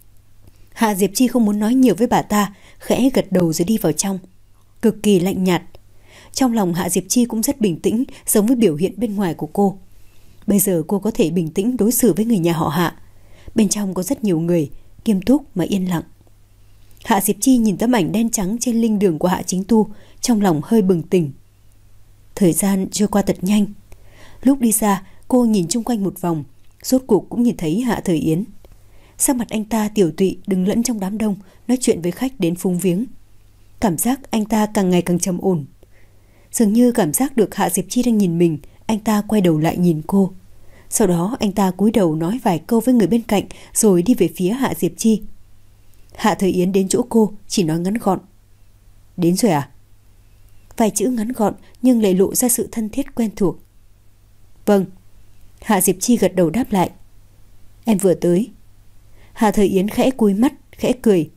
[SPEAKER 1] Hạ Diệp Chi không muốn nói nhiều với bà ta, khẽ gật đầu rồi đi vào trong, cực kỳ lạnh nhạt. Trong lòng Hạ Diệp Chi cũng rất bình tĩnh, giống với biểu hiện bên ngoài của cô. Bây giờ cô có thể bình tĩnh đối xử với người nhà họ Hạ. Bên trong có rất nhiều người, nghiêm túc mà yên lặng. Hạ Diệp Chi nhìn tấm ảnh đen trắng trên linh đường của Hạ Chính Tu, trong lòng hơi bừng tỉnh. Thời gian trôi qua thật nhanh. Lúc đi ra, cô nhìn chung quanh một vòng, rốt cuộc cũng nhìn thấy Hạ Thời Yến. Sắc mặt anh ta tiểu tụy đứng lẫn trong đám đông, nói chuyện với khách đến phúng viếng. Cảm giác anh ta càng ngày càng trầm ổn. Dường như cảm giác được Hạ Diệp Chi đang nhìn mình, anh ta quay đầu lại nhìn cô. Sau đó anh ta cúi đầu nói vài câu với người bên cạnh rồi đi về phía Hạ Diệp Chi. Hạ Thời Yến đến chỗ cô chỉ nói ngắn gọn. Đến rồi à? Vài chữ ngắn gọn nhưng lại lộ ra sự thân thiết quen thuộc. Vâng. Hạ Diệp Chi gật đầu đáp lại. Em vừa tới. Hạ Thời Yến khẽ cúi mắt, khẽ cười.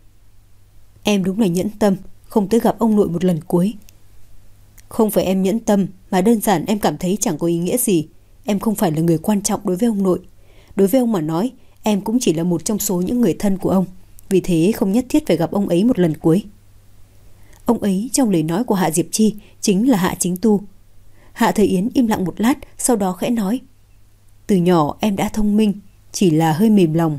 [SPEAKER 1] Em đúng là nhẫn tâm, không tới gặp ông nội một lần cuối. Không phải em nhẫn tâm, mà đơn giản em cảm thấy chẳng có ý nghĩa gì. Em không phải là người quan trọng đối với ông nội. Đối với ông mà nói, em cũng chỉ là một trong số những người thân của ông. Vì thế không nhất thiết phải gặp ông ấy một lần cuối. Ông ấy trong lời nói của Hạ Diệp Chi chính là Hạ Chính Tu. Hạ Thời Yến im lặng một lát, sau đó khẽ nói. Từ nhỏ em đã thông minh, chỉ là hơi mềm lòng.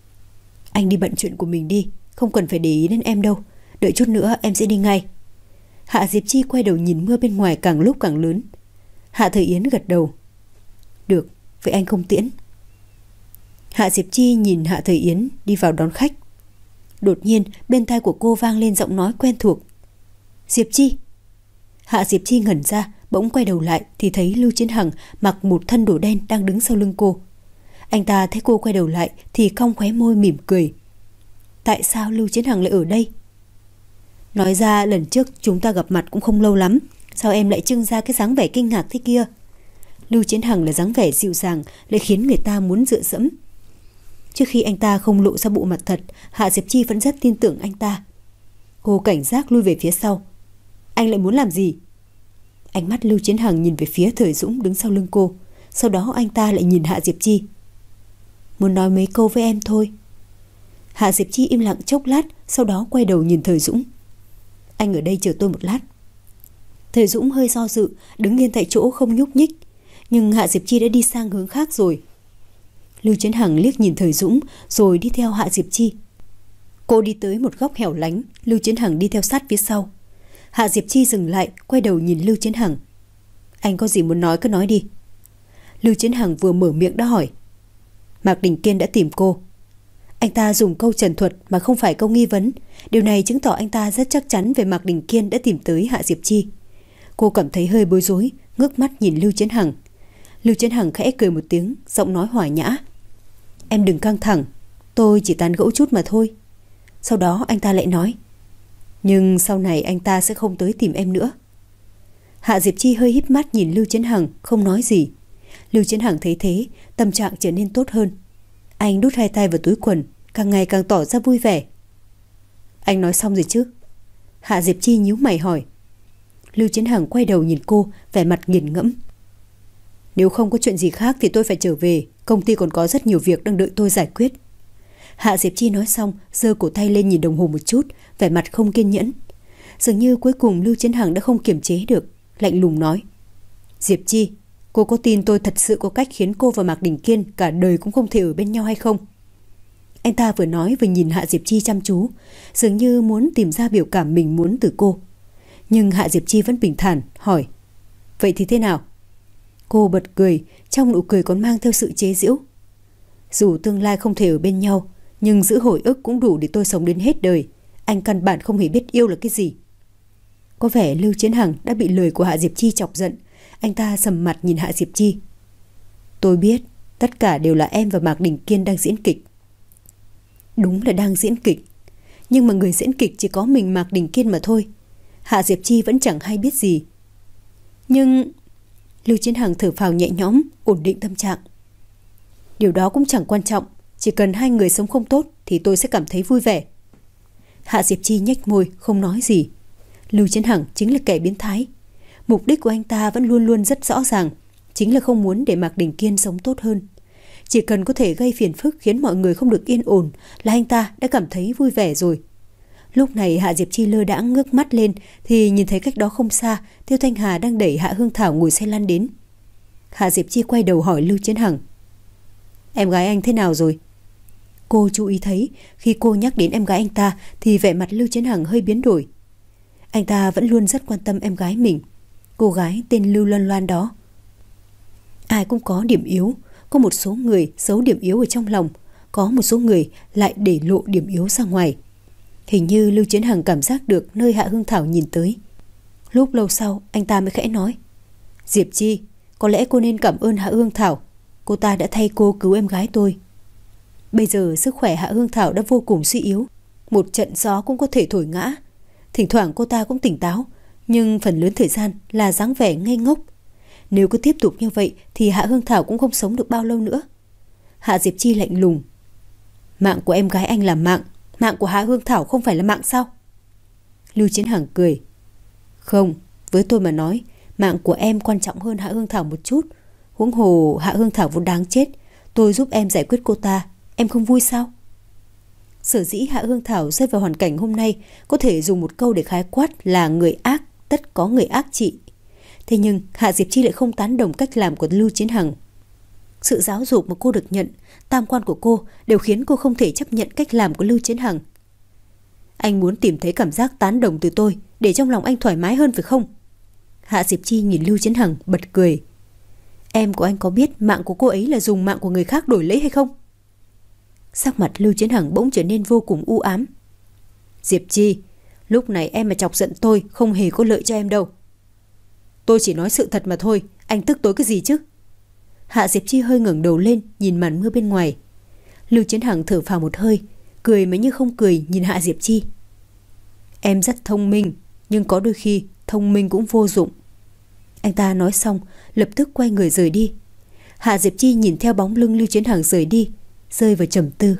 [SPEAKER 1] Anh đi bận chuyện của mình đi, không cần phải để ý đến em đâu. Đợi chút nữa em sẽ đi ngay. Hạ Diệp Chi quay đầu nhìn mưa bên ngoài càng lúc càng lớn. Hạ Thời Yến gật đầu. Được, vậy anh không tiễn. Hạ Diệp Chi nhìn Hạ Thời Yến đi vào đón khách. Đột nhiên bên tai của cô vang lên giọng nói quen thuộc. Diệp Chi. Hạ Diệp Chi ngẩn ra, bỗng quay đầu lại thì thấy Lưu Chiến Hằng mặc một thân đồ đen đang đứng sau lưng cô. Anh ta thấy cô quay đầu lại thì cong khóe môi mỉm cười. Tại sao Lưu Chiến Hằng lại ở đây? Nói ra lần trước chúng ta gặp mặt cũng không lâu lắm, sao em lại trưng ra cái dáng vẻ kinh ngạc thế kia? Lưu Chiến Hằng là dáng vẻ dịu dàng lại khiến người ta muốn dựa dẫm. Trước khi anh ta không lộ ra bộ mặt thật, Hạ Diệp Chi vẫn rất tin tưởng anh ta. Cô cảnh giác lui về phía sau. Anh lại muốn làm gì? Ánh mắt Lưu Chiến Hằng nhìn về phía Thời Dũng đứng sau lưng cô. Sau đó anh ta lại nhìn Hạ Diệp Chi. Muốn nói mấy câu với em thôi. Hạ Diệp Chi im lặng chốc lát, sau đó quay đầu nhìn Thời Dũng. Anh ở đây chờ tôi một lát. Thời Dũng hơi do dự, đứng yên tại chỗ không nhúc nhích. Nhưng Hạ Diệp Chi đã đi sang hướng khác rồi. Lưu Chiến Hằng liếc nhìn Thời Dũng rồi đi theo Hạ Diệp Chi. Cô đi tới một góc hẻo lánh, Lưu Chiến Hằng đi theo sát phía sau. Hạ Diệp Chi dừng lại, quay đầu nhìn Lưu Chiến Hằng. Anh có gì muốn nói cứ nói đi. Lưu Chiến Hằng vừa mở miệng đã hỏi. Mạc Đình Kiên đã tìm cô. Anh ta dùng câu trần thuật mà không phải câu nghi vấn. Điều này chứng tỏ anh ta rất chắc chắn về Mạc Đình Kiên đã tìm tới Hạ Diệp Chi. Cô cảm thấy hơi bối rối, ngước mắt nhìn Lưu Chiến Hằng. Lưu Chiến Hằng khẽ cười một tiếng, giọng nói hòa nhã. Em đừng căng thẳng, tôi chỉ tán gẫu chút mà thôi. Sau đó anh ta lại nói. Nhưng sau này anh ta sẽ không tới tìm em nữa. Hạ Diệp Chi hơi híp mắt nhìn Lưu Chiến Hằng, không nói gì. Lưu Chiến Hằng thấy thế, tâm trạng trở nên tốt hơn. Anh đút hai tay vào túi quần, càng ngày càng tỏ ra vui vẻ. Anh nói xong rồi chứ? Hạ Diệp Chi nhíu mày hỏi. Lưu Chiến Hằng quay đầu nhìn cô, vẻ mặt nghiền ngẫm. Nếu không có chuyện gì khác thì tôi phải trở về, công ty còn có rất nhiều việc đang đợi tôi giải quyết. Hạ Diệp Chi nói xong, giơ cổ tay lên nhìn đồng hồ một chút, vẻ mặt không kiên nhẫn. Dường như cuối cùng Lưu Chiến Hằng đã không kiềm chế được, lạnh lùng nói. Diệp Chi, cô có tin tôi thật sự có cách khiến cô và Mạc Đình Kiên cả đời cũng không thể ở bên nhau hay không? Anh ta vừa nói vừa nhìn Hạ Diệp Chi chăm chú, dường như muốn tìm ra biểu cảm mình muốn từ cô. Nhưng Hạ Diệp Chi vẫn bình thản, hỏi. Vậy thì thế nào? Cô bật cười, trong nụ cười còn mang theo sự chế giễu. Dù tương lai không thể ở bên nhau, nhưng giữ hồi ức cũng đủ để tôi sống đến hết đời. Anh căn bản không hề biết yêu là cái gì. Có vẻ Lưu Chiến Hằng đã bị lời của Hạ Diệp Chi chọc giận. Anh ta sầm mặt nhìn Hạ Diệp Chi. Tôi biết, tất cả đều là em và Mạc Đình Kiên đang diễn kịch. Đúng là đang diễn kịch. Nhưng mà người diễn kịch chỉ có mình Mạc Đình Kiên mà thôi. Hạ Diệp Chi vẫn chẳng hay biết gì. Nhưng... Lưu Chiến Hằng thở phào nhẹ nhõm, ổn định tâm trạng. Điều đó cũng chẳng quan trọng. Chỉ cần hai người sống không tốt thì tôi sẽ cảm thấy vui vẻ. Hạ Diệp Chi nhếch môi, không nói gì. Lưu Chiến Hằng chính là kẻ biến thái. Mục đích của anh ta vẫn luôn luôn rất rõ ràng, chính là không muốn để Mạc Đình Kiên sống tốt hơn. Chỉ cần có thể gây phiền phức khiến mọi người không được yên ổn là anh ta đã cảm thấy vui vẻ rồi. Lúc này Hạ Diệp Chi lơ đãng ngước mắt lên thì nhìn thấy cách đó không xa, Tiêu Thanh Hà đang đẩy Hạ Hương Thảo ngồi xe lăn đến. Hạ Diệp Chi quay đầu hỏi Lưu Chiến Hằng: Em gái anh thế nào rồi? Cô chú ý thấy khi cô nhắc đến em gái anh ta thì vẻ mặt Lưu Chiến Hằng hơi biến đổi. Anh ta vẫn luôn rất quan tâm em gái mình, cô gái tên Lưu Loan Loan đó. Ai cũng có điểm yếu, có một số người giấu điểm yếu ở trong lòng, có một số người lại để lộ điểm yếu ra ngoài. Hình như Lưu Chiến Hằng cảm giác được nơi Hạ Hương Thảo nhìn tới. Lúc lâu sau anh ta mới khẽ nói: Diệp Chi, có lẽ cô nên cảm ơn Hạ Hương Thảo. Cô ta đã thay cô cứu em gái tôi. Bây giờ sức khỏe Hạ Hương Thảo đã vô cùng suy yếu, một trận gió cũng có thể thổi ngã. Thỉnh thoảng cô ta cũng tỉnh táo, nhưng phần lớn thời gian là dáng vẻ ngây ngốc. Nếu cứ tiếp tục như vậy thì Hạ Hương Thảo cũng không sống được bao lâu nữa. Hạ Diệp Chi lạnh lùng: Mạng của em gái anh là mạng, mạng của Hạ Hương Thảo không phải là mạng sao? Lưu Chiến Hằng cười: Không, với tôi mà nói, mạng của em quan trọng hơn Hạ Hương Thảo một chút. Huống hồ Hạ Hương Thảo vốn đáng chết, tôi giúp em giải quyết cô ta, em không vui sao? Sở dĩ Hạ Hương Thảo rơi vào hoàn cảnh hôm nay có thể dùng một câu để khái quát là người ác tất có người ác trị. Thế nhưng Hạ Diệp Chi lại không tán đồng cách làm của Lưu Chiến Hằng. Sự giáo dục mà cô được nhận, tam quan của cô đều khiến cô không thể chấp nhận cách làm của Lưu Chiến Hằng. Anh muốn tìm thấy cảm giác tán đồng từ tôi để trong lòng anh thoải mái hơn phải không? Hạ Diệp Chi nhìn Lưu Chiến Hằng bật cười: Em của anh có biết mạng của cô ấy là dùng mạng của người khác đổi lấy hay không? Sắc mặt Lưu Chiến Hằng bỗng trở nên vô cùng u ám. Diệp Chi, lúc này em mà chọc giận tôi không hề có lợi cho em đâu. Tôi chỉ nói sự thật mà thôi, anh tức tối cái gì chứ? Hạ Diệp Chi hơi ngẩng đầu lên nhìn màn mưa bên ngoài. Lưu Chiến Hằng thở phào một hơi, cười mấy như không cười nhìn Hạ Diệp Chi. Em rất thông minh, nhưng có đôi khi thông minh cũng vô dụng. Anh ta nói xong lập tức quay người rời đi. Hạ Diệp Chi nhìn theo bóng lưng Lưu Chiến Hằng rời đi, rơi vào trầm tư.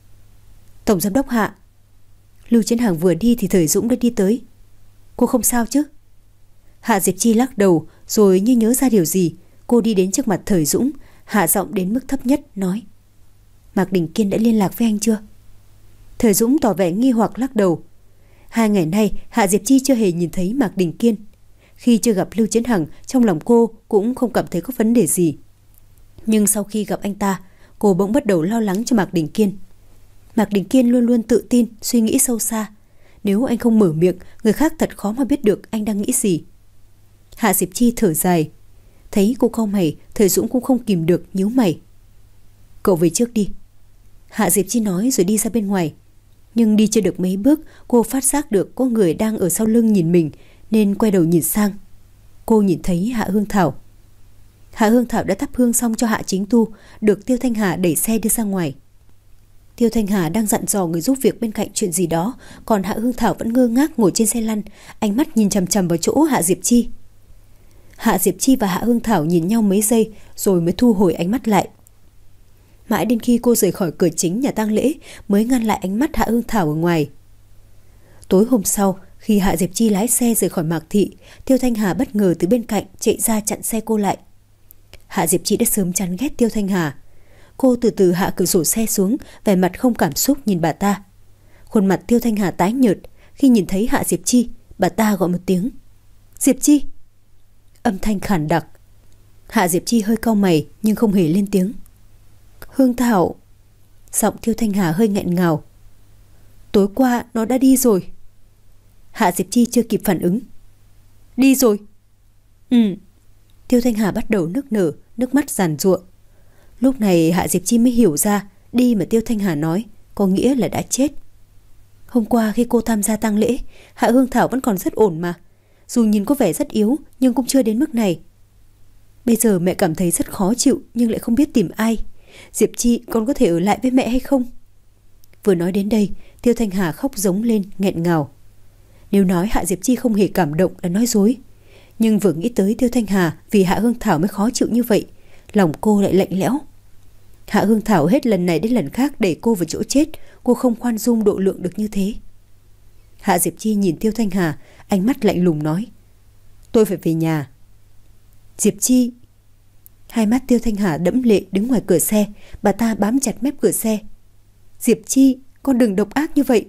[SPEAKER 1] Tổng giám đốc Hạ. Lưu Chiến Hằng vừa đi thì Thời Dũng đã đi tới. Cô không sao chứ? Hạ Diệp Chi lắc đầu, rồi như nhớ ra điều gì, cô đi đến trước mặt Thời Dũng, hạ giọng đến mức thấp nhất nói: Mạc Đình Kiên đã liên lạc với anh chưa? Thời Dũng tỏ vẻ nghi hoặc lắc đầu. Hai ngày nay Hạ Diệp Chi chưa hề nhìn thấy Mạc Đình Kiên. Khi chưa gặp Lưu Chiến Hằng, trong lòng cô cũng không cảm thấy có vấn đề gì. Nhưng sau khi gặp anh ta, cô bỗng bắt đầu lo lắng cho Mạc Đình Kiên. Mạc Đình Kiên luôn luôn tự tin, suy nghĩ sâu xa. Nếu anh không mở miệng, người khác thật khó mà biết được anh đang nghĩ gì. Hạ Diệp Chi thở dài. Thấy cô cau mày, Thời Dũng cũng không kìm được nhíu mày. Cậu về trước đi. Hạ Diệp Chi nói rồi đi ra bên ngoài. Nhưng đi chưa được mấy bước, cô phát giác được có người đang ở sau lưng nhìn mình, nên quay đầu nhìn sang. Cô nhìn thấy Hạ Hương Thảo. Hạ Hương Thảo đã thắp hương xong cho Hạ Chính Tu, được Tiêu Thanh Hà đẩy xe đưa ra ngoài. Tiêu Thanh Hà đang dặn dò người giúp việc bên cạnh chuyện gì đó, còn Hạ Hương Thảo vẫn ngơ ngác ngồi trên xe lăn, ánh mắt nhìn chằm chằm vào chỗ Hạ Diệp Chi. Hạ Diệp Chi và Hạ Hương Thảo nhìn nhau mấy giây rồi mới thu hồi ánh mắt lại. Mãi đến khi cô rời khỏi cửa chính nhà tang lễ mới ngăn lại ánh mắt Hạ Hương Thảo ở ngoài. Tối hôm sau, khi Hạ Diệp Chi lái xe rời khỏi Mạc Thị, Tiêu Thanh Hà bất ngờ từ bên cạnh chạy ra chặn xe cô lại. Hạ Diệp Chi đã sớm chán ghét Tiêu Thanh Hà. Cô từ từ hạ cửa sổ xe xuống, vẻ mặt không cảm xúc nhìn bà ta. Khuôn mặt Tiêu Thanh Hà tái nhợt. Khi nhìn thấy Hạ Diệp Chi, bà ta gọi một tiếng: Diệp Chi. Âm thanh khản đặc. Hạ Diệp Chi hơi cau mày nhưng không hề lên tiếng. Hương Thảo. Giọng Tiêu Thanh Hà hơi nghẹn ngào. Tối qua nó đã đi rồi. Hạ Diệp Chi chưa kịp phản ứng. Đi rồi? Ừ. Tiêu Thanh Hà bắt đầu nức nở, nước mắt giàn giụa. Lúc này Hạ Diệp Chi mới hiểu ra đi mà Tiêu Thanh Hà nói có nghĩa là đã chết. Hôm qua khi cô tham gia tang lễ, Hạ Hương Thảo vẫn còn rất ổn mà. Dù nhìn có vẻ rất yếu nhưng cũng chưa đến mức này. Bây giờ mẹ cảm thấy rất khó chịu nhưng lại không biết tìm ai. Diệp Chi còn có thể ở lại với mẹ hay không? Vừa nói đến đây, Tiêu Thanh Hà khóc giống lên nghẹn ngào. Nếu nói Hạ Diệp Chi không hề cảm động là nói dối. Nhưng vừa nghĩ tới Tiêu Thanh Hà vì Hạ Hương Thảo mới khó chịu như vậy, lòng cô lại lạnh lẽo. Hạ Hương Thảo hết lần này đến lần khác đẩy cô vào chỗ chết, cô không khoan dung độ lượng được như thế. Hạ Diệp Chi nhìn Tiêu Thanh Hà, ánh mắt lạnh lùng nói: Tôi phải về nhà. Diệp Chi. Hai mắt Tiêu Thanh Hà đẫm lệ đứng ngoài cửa xe, bà ta bám chặt mép cửa xe. Diệp Chi, con đừng độc ác như vậy.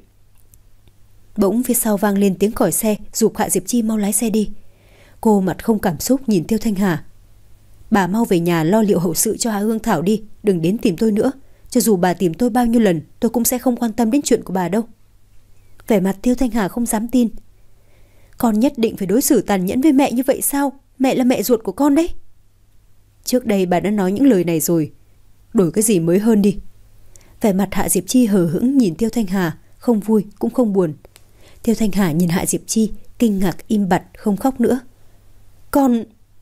[SPEAKER 1] Bỗng phía sau vang lên tiếng còi xe, giục Hạ Diệp Chi mau lái xe đi. Cô mặt không cảm xúc nhìn Tiêu Thanh Hà. Bà mau về nhà lo liệu hậu sự cho Hạ Hương Thảo đi, đừng đến tìm tôi nữa. Cho dù bà tìm tôi bao nhiêu lần, tôi cũng sẽ không quan tâm đến chuyện của bà đâu. Vẻ mặt Tiêu Thanh Hà không dám tin. Con nhất định phải đối xử tàn nhẫn với mẹ như vậy sao? Mẹ là mẹ ruột của con đấy. Trước đây bà đã nói những lời này rồi, đổi cái gì mới hơn đi. Vẻ mặt Hạ Diệp Chi hờ hững nhìn Tiêu Thanh Hà, không vui cũng không buồn. Tiêu Thanh Hà nhìn Hạ Diệp Chi, kinh ngạc im bặt không khóc nữa. Con...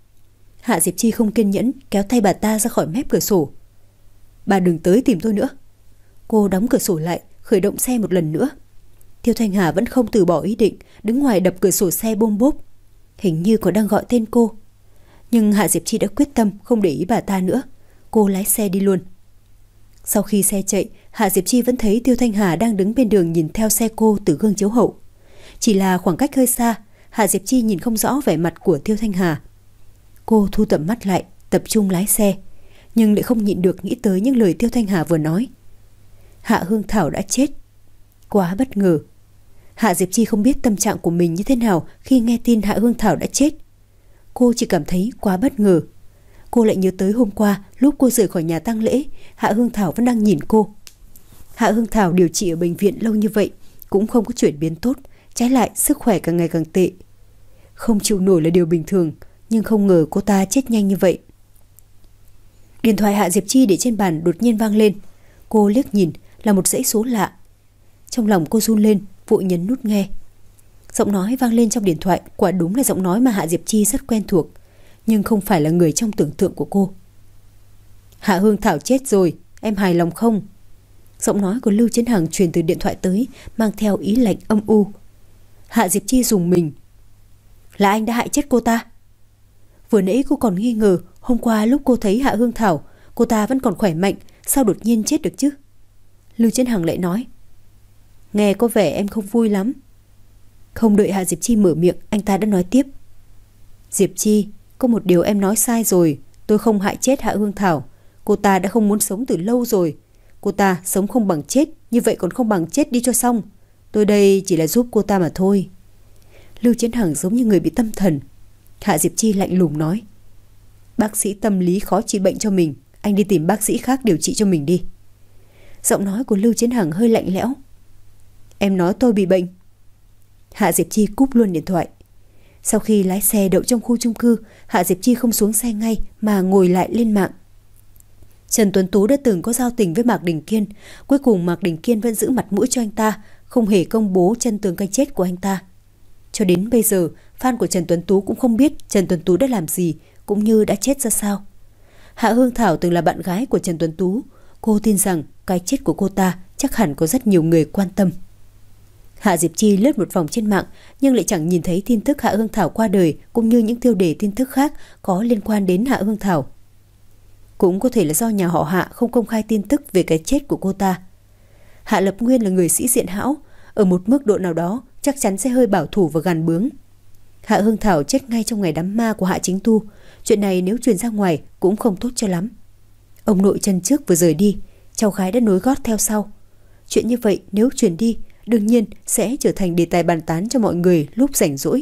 [SPEAKER 1] Hạ Diệp Chi không kiên nhẫn, kéo tay bà ta ra khỏi mép cửa sổ. Bà đừng tới tìm tôi nữa. Cô đóng cửa sổ lại, khởi động xe một lần nữa. Tiêu Thanh Hà vẫn không từ bỏ ý định, đứng ngoài đập cửa sổ xe bôm bốp. Hình như có đang gọi tên cô. Nhưng Hạ Diệp Chi đã quyết tâm không để ý bà ta nữa. Cô lái xe đi luôn. Sau khi xe chạy, Hạ Diệp Chi vẫn thấy Tiêu Thanh Hà đang đứng bên đường nhìn theo xe cô từ gương chiếu hậu. Chỉ là khoảng cách hơi xa, Hạ Diệp Chi nhìn không rõ vẻ mặt của Tiêu Thanh Hà. Cô thu tầm mắt lại, tập trung lái xe, nhưng lại không nhịn được nghĩ tới những lời Tiêu Thanh Hà vừa nói. Hạ Hương Thảo đã chết. Quá bất ngờ. Hạ Diệp Chi không biết tâm trạng của mình như thế nào khi nghe tin Hạ Hương Thảo đã chết. Cô chỉ cảm thấy quá bất ngờ. Cô lại nhớ tới hôm qua, lúc cô rời khỏi nhà tang lễ, Hạ Hương Thảo vẫn đang nhìn cô. Hạ Hương Thảo điều trị ở bệnh viện lâu như vậy, cũng không có chuyển biến tốt, trái lại sức khỏe càng ngày càng tệ. Không chịu nổi là điều bình thường, nhưng không ngờ cô ta chết nhanh như vậy. Điện thoại Hạ Diệp Chi để trên bàn đột nhiên vang lên. Cô liếc nhìn, là một dãy số lạ. Trong lòng cô run lên, vội nhấn nút nghe. Giọng nói vang lên trong điện thoại quả đúng là giọng nói mà Hạ Diệp Chi rất quen thuộc, nhưng không phải là người trong tưởng tượng của cô. Hạ Hương Thảo chết rồi, em hài lòng không? Giọng nói của Lưu Chiến Hằng truyền từ điện thoại tới, mang theo ý lạnh âm u. Hạ Diệp Chi rùng mình. Là anh đã hại chết cô ta? Vừa nãy cô còn nghi ngờ, hôm qua lúc cô thấy Hạ Hương Thảo, cô ta vẫn còn khỏe mạnh, sao đột nhiên chết được chứ? Lưu Chiến Hằng lại nói. Nghe có vẻ em không vui lắm. Không đợi Hạ Diệp Chi mở miệng, anh ta đã nói tiếp. Diệp Chi, có một điều em nói sai rồi. Tôi không hại chết Hạ Hương Thảo. Cô ta đã không muốn sống từ lâu rồi. Cô ta sống không bằng chết, như vậy còn không bằng chết đi cho xong. Tôi đây chỉ là giúp cô ta mà thôi. Lưu Chiến Hằng giống như người bị tâm thần. Hạ Diệp Chi lạnh lùng nói. Bác sĩ tâm lý khó trị bệnh cho mình, anh đi tìm bác sĩ khác điều trị cho mình đi. Giọng nói của Lưu Chiến Hằng hơi lạnh lẽo. Em nói tôi bị bệnh. Hạ Diệp Chi cúp luôn điện thoại. Sau khi lái xe đậu trong khu chung cư, Hạ Diệp Chi không xuống xe ngay mà ngồi lại lên mạng. Trần Tuấn Tú đã từng có giao tình với Mạc Đình Kiên. Cuối cùng Mạc Đình Kiên vẫn giữ mặt mũi cho anh ta, không hề công bố chân tướng cái chết của anh ta. Cho đến bây giờ, fan của Trần Tuấn Tú cũng không biết Trần Tuấn Tú đã làm gì, cũng như đã chết ra sao. Hạ Hương Thảo từng là bạn gái của Trần Tuấn Tú. Cô tin rằng cái chết của cô ta chắc hẳn có rất nhiều người quan tâm. Hạ Diệp Chi lướt một vòng trên mạng, nhưng lại chẳng nhìn thấy tin tức Hạ Hương Thảo qua đời, cũng như những tiêu đề tin tức khác có liên quan đến Hạ Hương Thảo. Cũng có thể là do nhà họ Hạ không công khai tin tức về cái chết của cô ta. Hạ Lập Nguyên là người sĩ diện hão, ở một mức độ nào đó chắc chắn sẽ hơi bảo thủ và gàn bướng. Hạ Hương Thảo chết ngay trong ngày đám ma của Hạ Chính Tu. Chuyện này nếu truyền ra ngoài cũng không tốt cho lắm. Ông nội chân trước vừa rời đi, cháu gái đã nối gót theo sau. Chuyện như vậy nếu truyền đi, đương nhiên sẽ trở thành đề tài bàn tán cho mọi người lúc rảnh rỗi.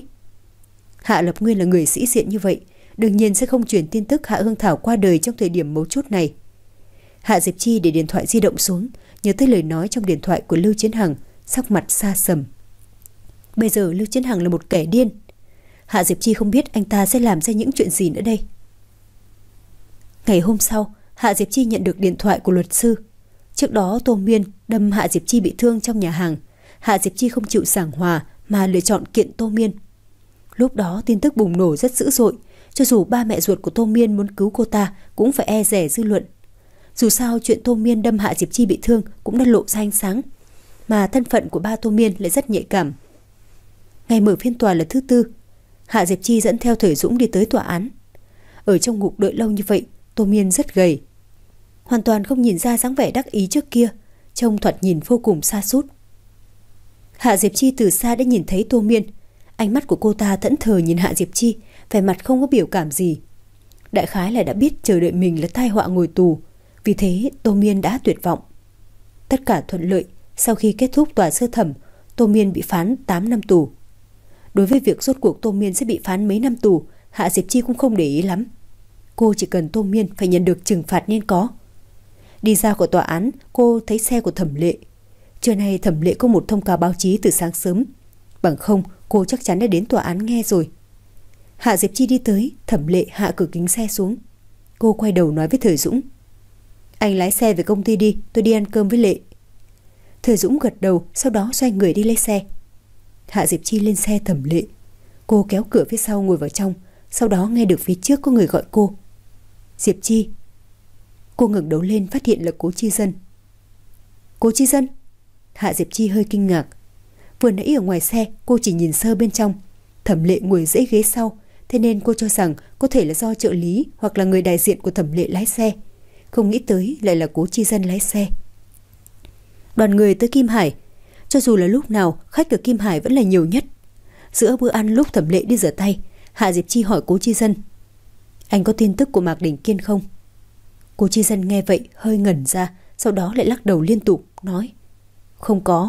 [SPEAKER 1] Hạ Lập Nguyên là người sĩ diện như vậy, đương nhiên sẽ không truyền tin tức Hạ Hương Thảo qua đời trong thời điểm mấu chốt này. Hạ Diệp Chi để điện thoại di động xuống, nhớ tới lời nói trong điện thoại của Lưu Chiến Hằng, sắc mặt xa sầm. Bây giờ Lưu Chiến Hằng là một kẻ điên. Hạ Diệp Chi không biết anh ta sẽ làm ra những chuyện gì nữa đây. Ngày hôm sau, Hạ Diệp Chi nhận được điện thoại của luật sư. Trước đó Tô Miên đâm Hạ Diệp Chi bị thương trong nhà hàng. Hạ Diệp Chi không chịu giảng hòa mà lựa chọn kiện Tô Miên. Lúc đó tin tức bùng nổ rất dữ dội. Cho dù ba mẹ ruột của Tô Miên muốn cứu cô ta cũng phải e dè dư luận. Dù sao chuyện Tô Miên đâm Hạ Diệp Chi bị thương cũng đã lộ ra ánh sáng. mà thân phận của ba Tô Miên lại rất nhạy cảm. Ngày mở phiên tòa là thứ tư. Hạ Diệp Chi dẫn theo Thời Dũng đi tới tòa án. Ở trong ngục đợi lâu như vậy, Tô Miên rất gầy, hoàn toàn không nhìn ra dáng vẻ đắc ý trước kia, trông thoạt nhìn vô cùng sa sút. Hạ Diệp Chi từ xa đã nhìn thấy Tô Miên. Ánh mắt của cô ta thẫn thờ nhìn Hạ Diệp Chi, vẻ mặt không có biểu cảm gì. Đại khái là đã biết chờ đợi mình là tai họa ngồi tù, vì thế Tô Miên đã tuyệt vọng. Tất cả thuận lợi. Sau khi kết thúc tòa sơ thẩm, Tô Miên bị phán tám năm tù. Đối với việc rốt cuộc Tô Miên sẽ bị phán mấy năm tù, Hạ Diệp Chi cũng không để ý lắm. Cô chỉ cần Tô Miên phải nhận được trừng phạt nên có. Đi ra khỏi tòa án, cô thấy xe của Thẩm Lệ. Trưa nay Thẩm Lệ có một thông cáo báo chí từ sáng sớm, bằng không cô chắc chắn đã đến tòa án nghe rồi. Hạ Diệp Chi đi tới, Thẩm Lệ hạ cửa kính xe xuống. Cô quay đầu nói với Thời Dũng: "Anh lái xe về công ty đi, tôi đi ăn cơm với Lệ." Thời Dũng gật đầu, sau đó xoay người đi lấy xe. Hạ Diệp Chi lên xe Thẩm Lệ. Cô kéo cửa phía sau ngồi vào trong, sau đó nghe được phía trước có người gọi cô: "Diệp Chi." Cô ngẩng đầu lên phát hiện là Cố Chi Dân. "Cố Chi Dân?" Hạ Diệp Chi hơi kinh ngạc. Vừa nãy ở ngoài xe cô chỉ nhìn sơ bên trong. Thẩm Lệ ngồi dãy ghế sau, thế nên cô cho rằng có thể là do trợ lý hoặc là người đại diện của Thẩm Lệ lái xe. Không nghĩ tới lại là Cố Chi Dân lái xe. Đoàn người tới Kim Hải. Cho dù là lúc nào, khách ở Kim Hải vẫn là nhiều nhất. Giữa bữa ăn lúc Thẩm Lệ đi rửa tay, Hạ Diệp Chi hỏi Cố Chi Dân: "Anh có tin tức của Mạc Đình Kiên không?" Cố Chi Dân nghe vậy hơi ngẩn ra, sau đó lại lắc đầu liên tục, nói: "Không có."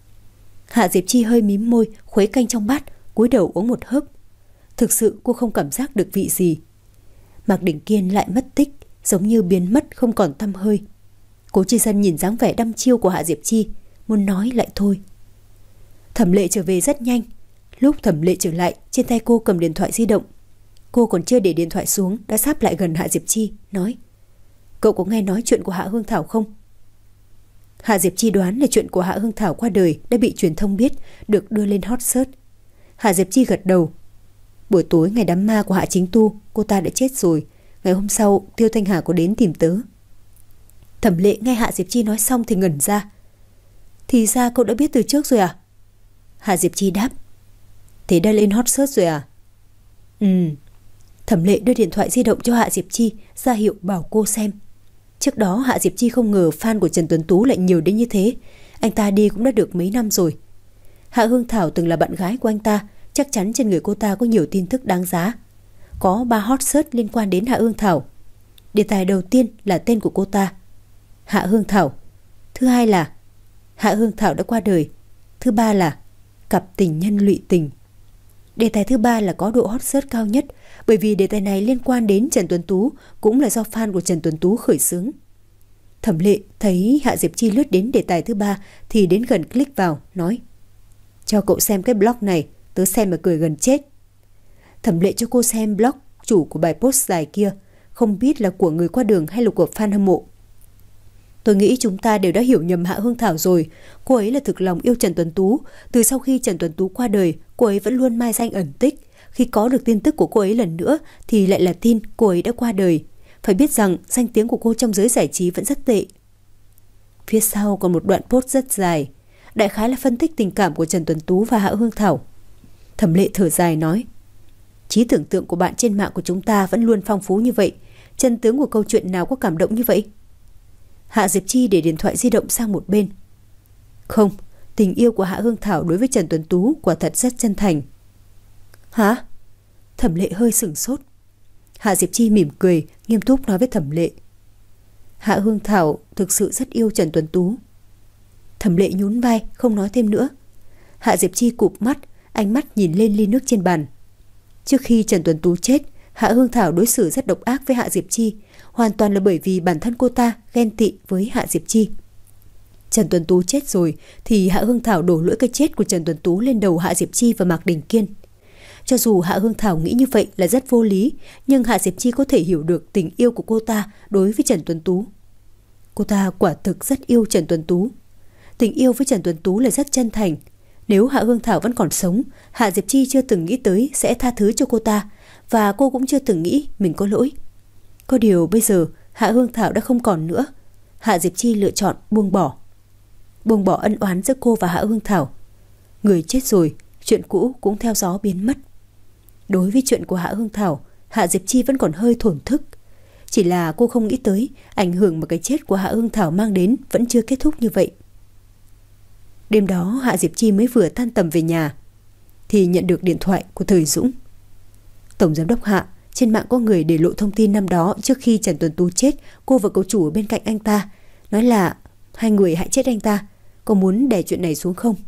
[SPEAKER 1] Hạ Diệp Chi hơi mím môi, khuấy canh trong bát, cúi đầu uống một hớp. Thực sự cô không cảm giác được vị gì. Mạc Đình Kiên lại mất tích, giống như biến mất không còn tăm hơi. Cố Chi Dân nhìn dáng vẻ đăm chiêu của Hạ Diệp Chi, muốn nói lại thôi. Thẩm Lệ trở về rất nhanh. Lúc Thẩm Lệ trở lại, trên tay cô cầm điện thoại di động. Cô còn chưa để điện thoại xuống đã sáp lại gần Hạ Diệp Chi, nói: "Cậu có nghe nói chuyện của Hạ Hương Thảo không?" Hạ Diệp Chi đoán là chuyện của Hạ Hương Thảo qua đời đã bị truyền thông biết, được đưa lên hot search. Hạ Diệp Chi gật đầu. Buổi tối ngày đám ma của Hạ Chính Tu, cô ta đã chết rồi. Ngày hôm sau Tiêu Thanh Hà có đến tìm tớ. Thẩm Lệ nghe Hạ Diệp Chi nói xong thì ngẩn ra. "Thì ra cậu đã biết từ trước rồi à?" Hạ Diệp Chi đáp: "Thế đã lên hot search rồi à?" "Ừ." Thẩm Lệ đưa điện thoại di động cho Hạ Diệp Chi, ra hiệu bảo cô xem. Trước đó Hạ Diệp Chi không ngờ fan của Trần Tuấn Tú lại nhiều đến như thế. Anh ta đi cũng đã được mấy năm rồi. Hạ Hương Thảo từng là bạn gái của anh ta, chắc chắn trên người cô ta có nhiều tin tức đáng giá. Có ba hot search liên quan đến Hạ Hương Thảo. Đề tài đầu tiên là tên của cô ta, Hạ Hương Thảo. Thứ hai là Hạ Hương Thảo đã qua đời. Thứ ba là cặp tình nhân lụy tình. Đề tài thứ ba là có độ hot search cao nhất, bởi vì đề tài này liên quan đến Trần Tuấn Tú, cũng là do fan của Trần Tuấn Tú khởi xướng. Thẩm Lệ thấy Hạ Diệp Chi lướt đến đề tài thứ ba thì đến gần click vào, nói: "Cho cậu xem cái blog này, tớ xem mà cười gần chết." Thẩm Lệ cho cô xem blog chủ của bài post dài kia, không biết là của người qua đường hay là của fan hâm mộ. "Tôi nghĩ chúng ta đều đã hiểu nhầm Hạ Hương Thảo rồi. Cô ấy là thực lòng yêu Trần Tuấn Tú. Từ sau khi Trần Tuấn Tú qua đời, cô ấy vẫn luôn mai danh ẩn tích. Khi có được tin tức của cô ấy lần nữa thì lại là tin cô ấy đã qua đời. Phải biết rằng danh tiếng của cô trong giới giải trí vẫn rất tệ." Phía sau còn một đoạn post rất dài, đại khái là phân tích tình cảm của Trần Tuấn Tú và Hạ Hương Thảo. Thẩm Lệ thở dài nói: "Trí tưởng tượng của bạn trên mạng của chúng ta vẫn luôn phong phú như vậy. Chân tướng của câu chuyện nào có cảm động như vậy?" Hạ Diệp Chi để điện thoại di động sang một bên. "Không, tình yêu của Hạ Hương Thảo đối với Trần Tuấn Tú quả thật rất chân thành." "Hả?" Thẩm Lệ hơi sửng sốt. Hạ Diệp Chi mỉm cười, nghiêm túc nói với Thẩm Lệ: "Hạ Hương Thảo thực sự rất yêu Trần Tuấn Tú." Thẩm Lệ nhún vai, không nói thêm nữa. Hạ Diệp Chi cụp mắt, ánh mắt nhìn lên ly nước trên bàn. Trước khi Trần Tuấn Tú chết, Hạ Hương Thảo đối xử rất độc ác với Hạ Diệp Chi, hoàn toàn là bởi vì bản thân cô ta ghen tị với Hạ Diệp Chi. Trần Tuấn Tú chết rồi thì Hạ Hương Thảo đổ lỗi cái chết của Trần Tuấn Tú lên đầu Hạ Diệp Chi và Mạc Đình Kiên. Cho dù Hạ Hương Thảo nghĩ như vậy là rất vô lý, nhưng Hạ Diệp Chi có thể hiểu được tình yêu của cô ta đối với Trần Tuấn Tú. Cô ta quả thực rất yêu Trần Tuấn Tú. Tình yêu với Trần Tuấn Tú là rất chân thành. Nếu Hạ Hương Thảo vẫn còn sống, Hạ Diệp Chi chưa từng nghĩ tới sẽ tha thứ cho cô ta, và cô cũng chưa từng nghĩ mình có lỗi. Có điều bây giờ Hạ Hương Thảo đã không còn nữa. Hạ Diệp Chi lựa chọn buông bỏ. buông bỏ ân oán giữa cô và Hạ Hương Thảo. Người chết rồi, chuyện cũ cũng theo gió biến mất. Đối với chuyện của Hạ Hương Thảo, Hạ Diệp Chi vẫn còn hơi thổn thức. Chỉ là cô không nghĩ tới ảnh hưởng mà cái chết của Hạ Hương Thảo mang đến vẫn chưa kết thúc như vậy. Đêm đó Hạ Diệp Chi mới vừa tan tầm về nhà thì nhận được điện thoại của Thời Dũng. Tổng giám đốc Hạ, trên mạng có người để lộ thông tin năm đó trước khi Trần Tuấn Tú chết, cô và cậu chủ ở bên cạnh anh ta, nói là hai người hại chết anh ta. Có muốn đè chuyện này xuống không?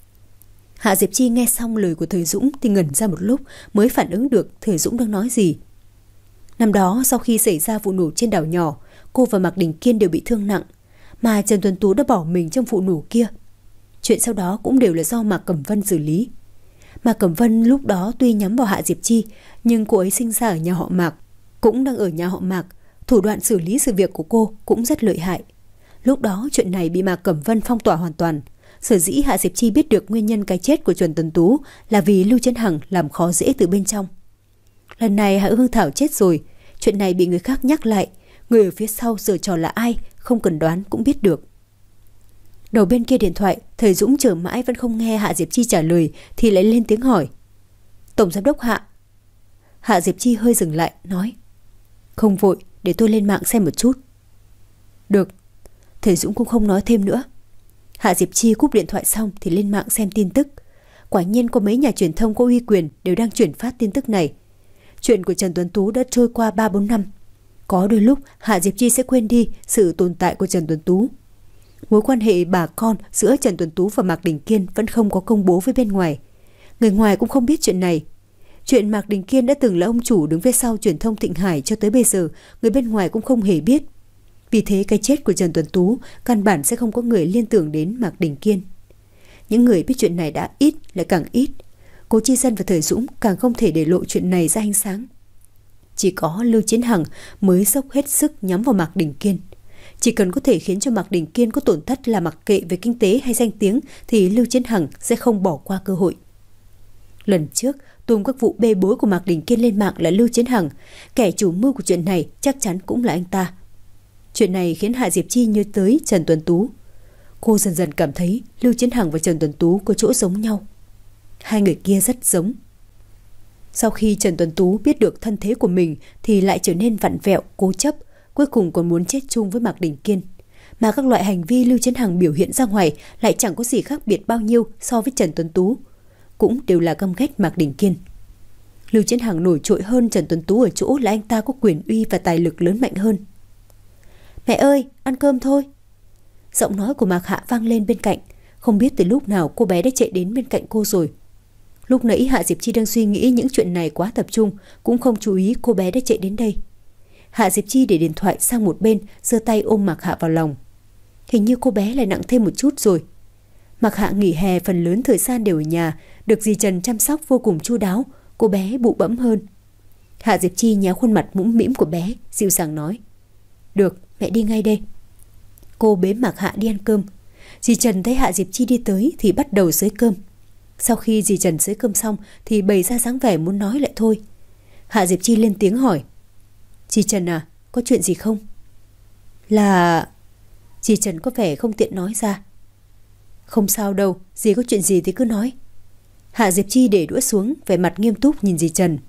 [SPEAKER 1] Hạ Diệp Chi nghe xong lời của Thời Dũng thì ngẩn ra một lúc mới phản ứng được Thời Dũng đang nói gì. Năm đó sau khi xảy ra vụ nổ trên đảo nhỏ, cô và Mạc Đình Kiên đều bị thương nặng, mà Trần Tuấn Tú đã bỏ mình trong vụ nổ kia. Chuyện sau đó cũng đều là do Mạc Cẩm Vân xử lý. Mạc Cẩm Vân lúc đó tuy nhắm vào Hạ Diệp Chi, nhưng cô ấy sinh ra ở nhà họ Mạc, cũng đang ở nhà họ Mạc. Thủ đoạn xử lý sự việc của cô cũng rất lợi hại. Lúc đó chuyện này bị Mạc Cẩm Vân phong tỏa hoàn toàn. Sở dĩ Hạ Diệp Chi biết được nguyên nhân cái chết của Trần Tuấn Tú là vì Lưu Chấn Hằng làm khó dễ từ bên trong. Lần này Hạ Hương Thảo chết rồi, chuyện này bị người khác nhắc lại. Người ở phía sau giở trò là ai, không cần đoán cũng biết được. Đầu bên kia điện thoại, Thời Dũng chờ mãi vẫn không nghe Hạ Diệp Chi trả lời thì lại lên tiếng hỏi. Tổng giám đốc Hạ. Hạ Diệp Chi hơi dừng lại, nói. Không vội, để tôi lên mạng xem một chút. Được. Thời Dũng cũng không nói thêm nữa. Hạ Diệp Chi cúp điện thoại xong thì lên mạng xem tin tức. Quả nhiên có mấy nhà truyền thông có uy quyền đều đang chuyển phát tin tức này. Chuyện của Trần Tuấn Tú đã trôi qua ba bốn năm. Có đôi lúc Hạ Diệp Chi sẽ quên đi sự tồn tại của Trần Tuấn Tú. Mối quan hệ bà con giữa Trần Tuấn Tú và Mạc Đình Kiên vẫn không có công bố với bên ngoài. Người ngoài cũng không biết chuyện này. Chuyện Mạc Đình Kiên đã từng là ông chủ đứng phía sau truyền thông Thịnh Hải cho tới bây giờ, người bên ngoài cũng không hề biết. Vì thế cái chết của Trần Tuấn Tú căn bản sẽ không có người liên tưởng đến Mạc Đình Kiên. Những người biết chuyện này đã ít lại càng ít. Cố Chi Dân và Thời Dũng càng không thể để lộ chuyện này ra ánh sáng. Chỉ có Lưu Chiến Hằng mới dốc hết sức nhắm vào Mạc Đình Kiên. Chỉ cần có thể khiến cho Mạc Đình Kiên có tổn thất là mặc kệ về kinh tế hay danh tiếng thì Lưu Chiến Hằng sẽ không bỏ qua cơ hội. Lần trước tung các vụ bê bối của Mạc Đình Kiên lên mạng là Lưu Chiến Hằng. Kẻ chủ mưu của chuyện này chắc chắn cũng là anh ta. Chuyện này khiến Hạ Diệp Chi nhớ tới Trần Tuấn Tú. Cô dần dần cảm thấy Lưu Chiến Hằng và Trần Tuấn Tú có chỗ giống nhau. Hai người kia rất giống. Sau khi Trần Tuấn Tú biết được thân thế của mình thì lại trở nên vặn vẹo, cố chấp, cuối cùng còn muốn chết chung với Mạc Đình Kiên. Mà các loại hành vi Lưu Chiến Hằng biểu hiện ra ngoài lại chẳng có gì khác biệt bao nhiêu so với Trần Tuấn Tú, cũng đều là căm ghét Mạc Đình Kiên. Lưu Chiến Hằng nổi trội hơn Trần Tuấn Tú ở chỗ là anh ta có quyền uy và tài lực lớn mạnh hơn. Mẹ ơi, ăn cơm thôi. Giọng nói của Mạc Hạ vang lên bên cạnh. Không biết từ lúc nào cô bé đã chạy đến bên cạnh cô rồi. Lúc nãy Hạ Diệp Chi đang suy nghĩ những chuyện này quá tập trung, cũng không chú ý cô bé đã chạy đến đây. Hạ Diệp Chi để điện thoại sang một bên, giơ tay ôm Mạc Hạ vào lòng. Hình như cô bé lại nặng thêm một chút rồi. Mạc Hạ nghỉ hè phần lớn thời gian đều ở nhà, được dì Trần chăm sóc vô cùng chu đáo, cô bé bụ bẫm hơn. Hạ Diệp Chi nhéo khuôn mặt mũm mĩm của bé, dịu dàng nói. Được, mẹ đi ngay đây. Cô bế Mạc Hạ đi ăn cơm. Dì Trần thấy Hạ Diệp Chi đi tới thì bắt đầu xới cơm. Sau khi dì Trần xới cơm xong thì bày ra dáng vẻ muốn nói lại thôi. Hạ Diệp Chi lên tiếng hỏi. Dì Trần à, có chuyện gì không? Là... Dì Trần có vẻ không tiện nói ra. Không sao đâu, dì có chuyện gì thì cứ nói. Hạ Diệp Chi để đũa xuống, vẻ mặt nghiêm túc nhìn dì Trần.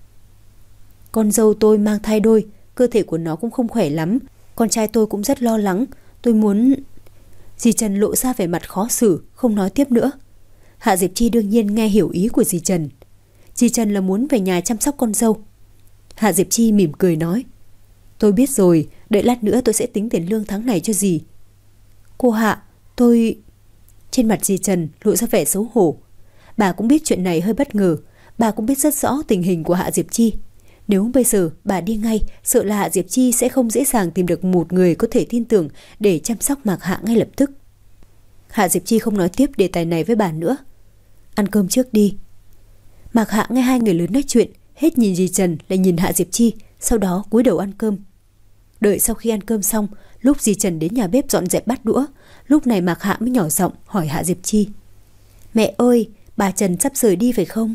[SPEAKER 1] Con dâu tôi mang thai đôi, cơ thể của nó cũng không khỏe lắm. Con trai tôi cũng rất lo lắng. Tôi muốn... Dì Trần lộ ra vẻ mặt khó xử, không nói tiếp nữa. Hạ Diệp Chi đương nhiên nghe hiểu ý của dì Trần. Dì Trần là muốn về nhà chăm sóc con dâu. Hạ Diệp Chi mỉm cười nói. Tôi biết rồi, đợi lát nữa tôi sẽ tính tiền lương tháng này cho dì. Cô Hạ, tôi... Trên mặt dì Trần lộ ra vẻ xấu hổ. Bà cũng biết chuyện này hơi bất ngờ. Bà cũng biết rất rõ tình hình của Hạ Diệp Chi. Nếu bây giờ bà đi ngay, sợ là Hạ Diệp Chi sẽ không dễ dàng tìm được một người có thể tin tưởng để chăm sóc Mạc Hạ ngay lập tức. Hạ Diệp Chi không nói tiếp đề tài này với bà nữa. Ăn cơm trước đi. Mạc Hạ nghe hai người lớn nói chuyện, hết nhìn dì Trần lại nhìn Hạ Diệp Chi, sau đó cúi đầu ăn cơm. Đợi sau khi ăn cơm xong, lúc dì Trần đến nhà bếp dọn dẹp bát đũa, lúc này Mạc Hạ mới nhỏ giọng hỏi Hạ Diệp Chi. Mẹ ơi, bà Trần sắp rời đi phải không?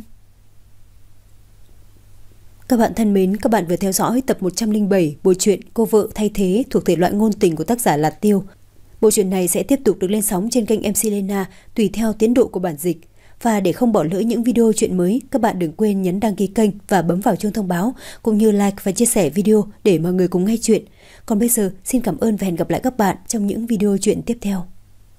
[SPEAKER 1] Các bạn thân mến, các bạn vừa theo dõi tập một trăm lẻ bảy bộ truyện Cô vợ thay thế thuộc thể loại ngôn tình của tác giả Lạt Tiêu. Bộ truyện này sẽ tiếp tục được lên sóng trên kênh em xê Lena tùy theo tiến độ của bản dịch. Và để không bỏ lỡ những video truyện mới, các bạn đừng quên nhấn đăng ký kênh và bấm vào chuông thông báo, cũng như like và chia sẻ video để mọi người cùng nghe chuyện. Còn bây giờ, xin cảm ơn và hẹn gặp lại các bạn trong những video truyện tiếp theo.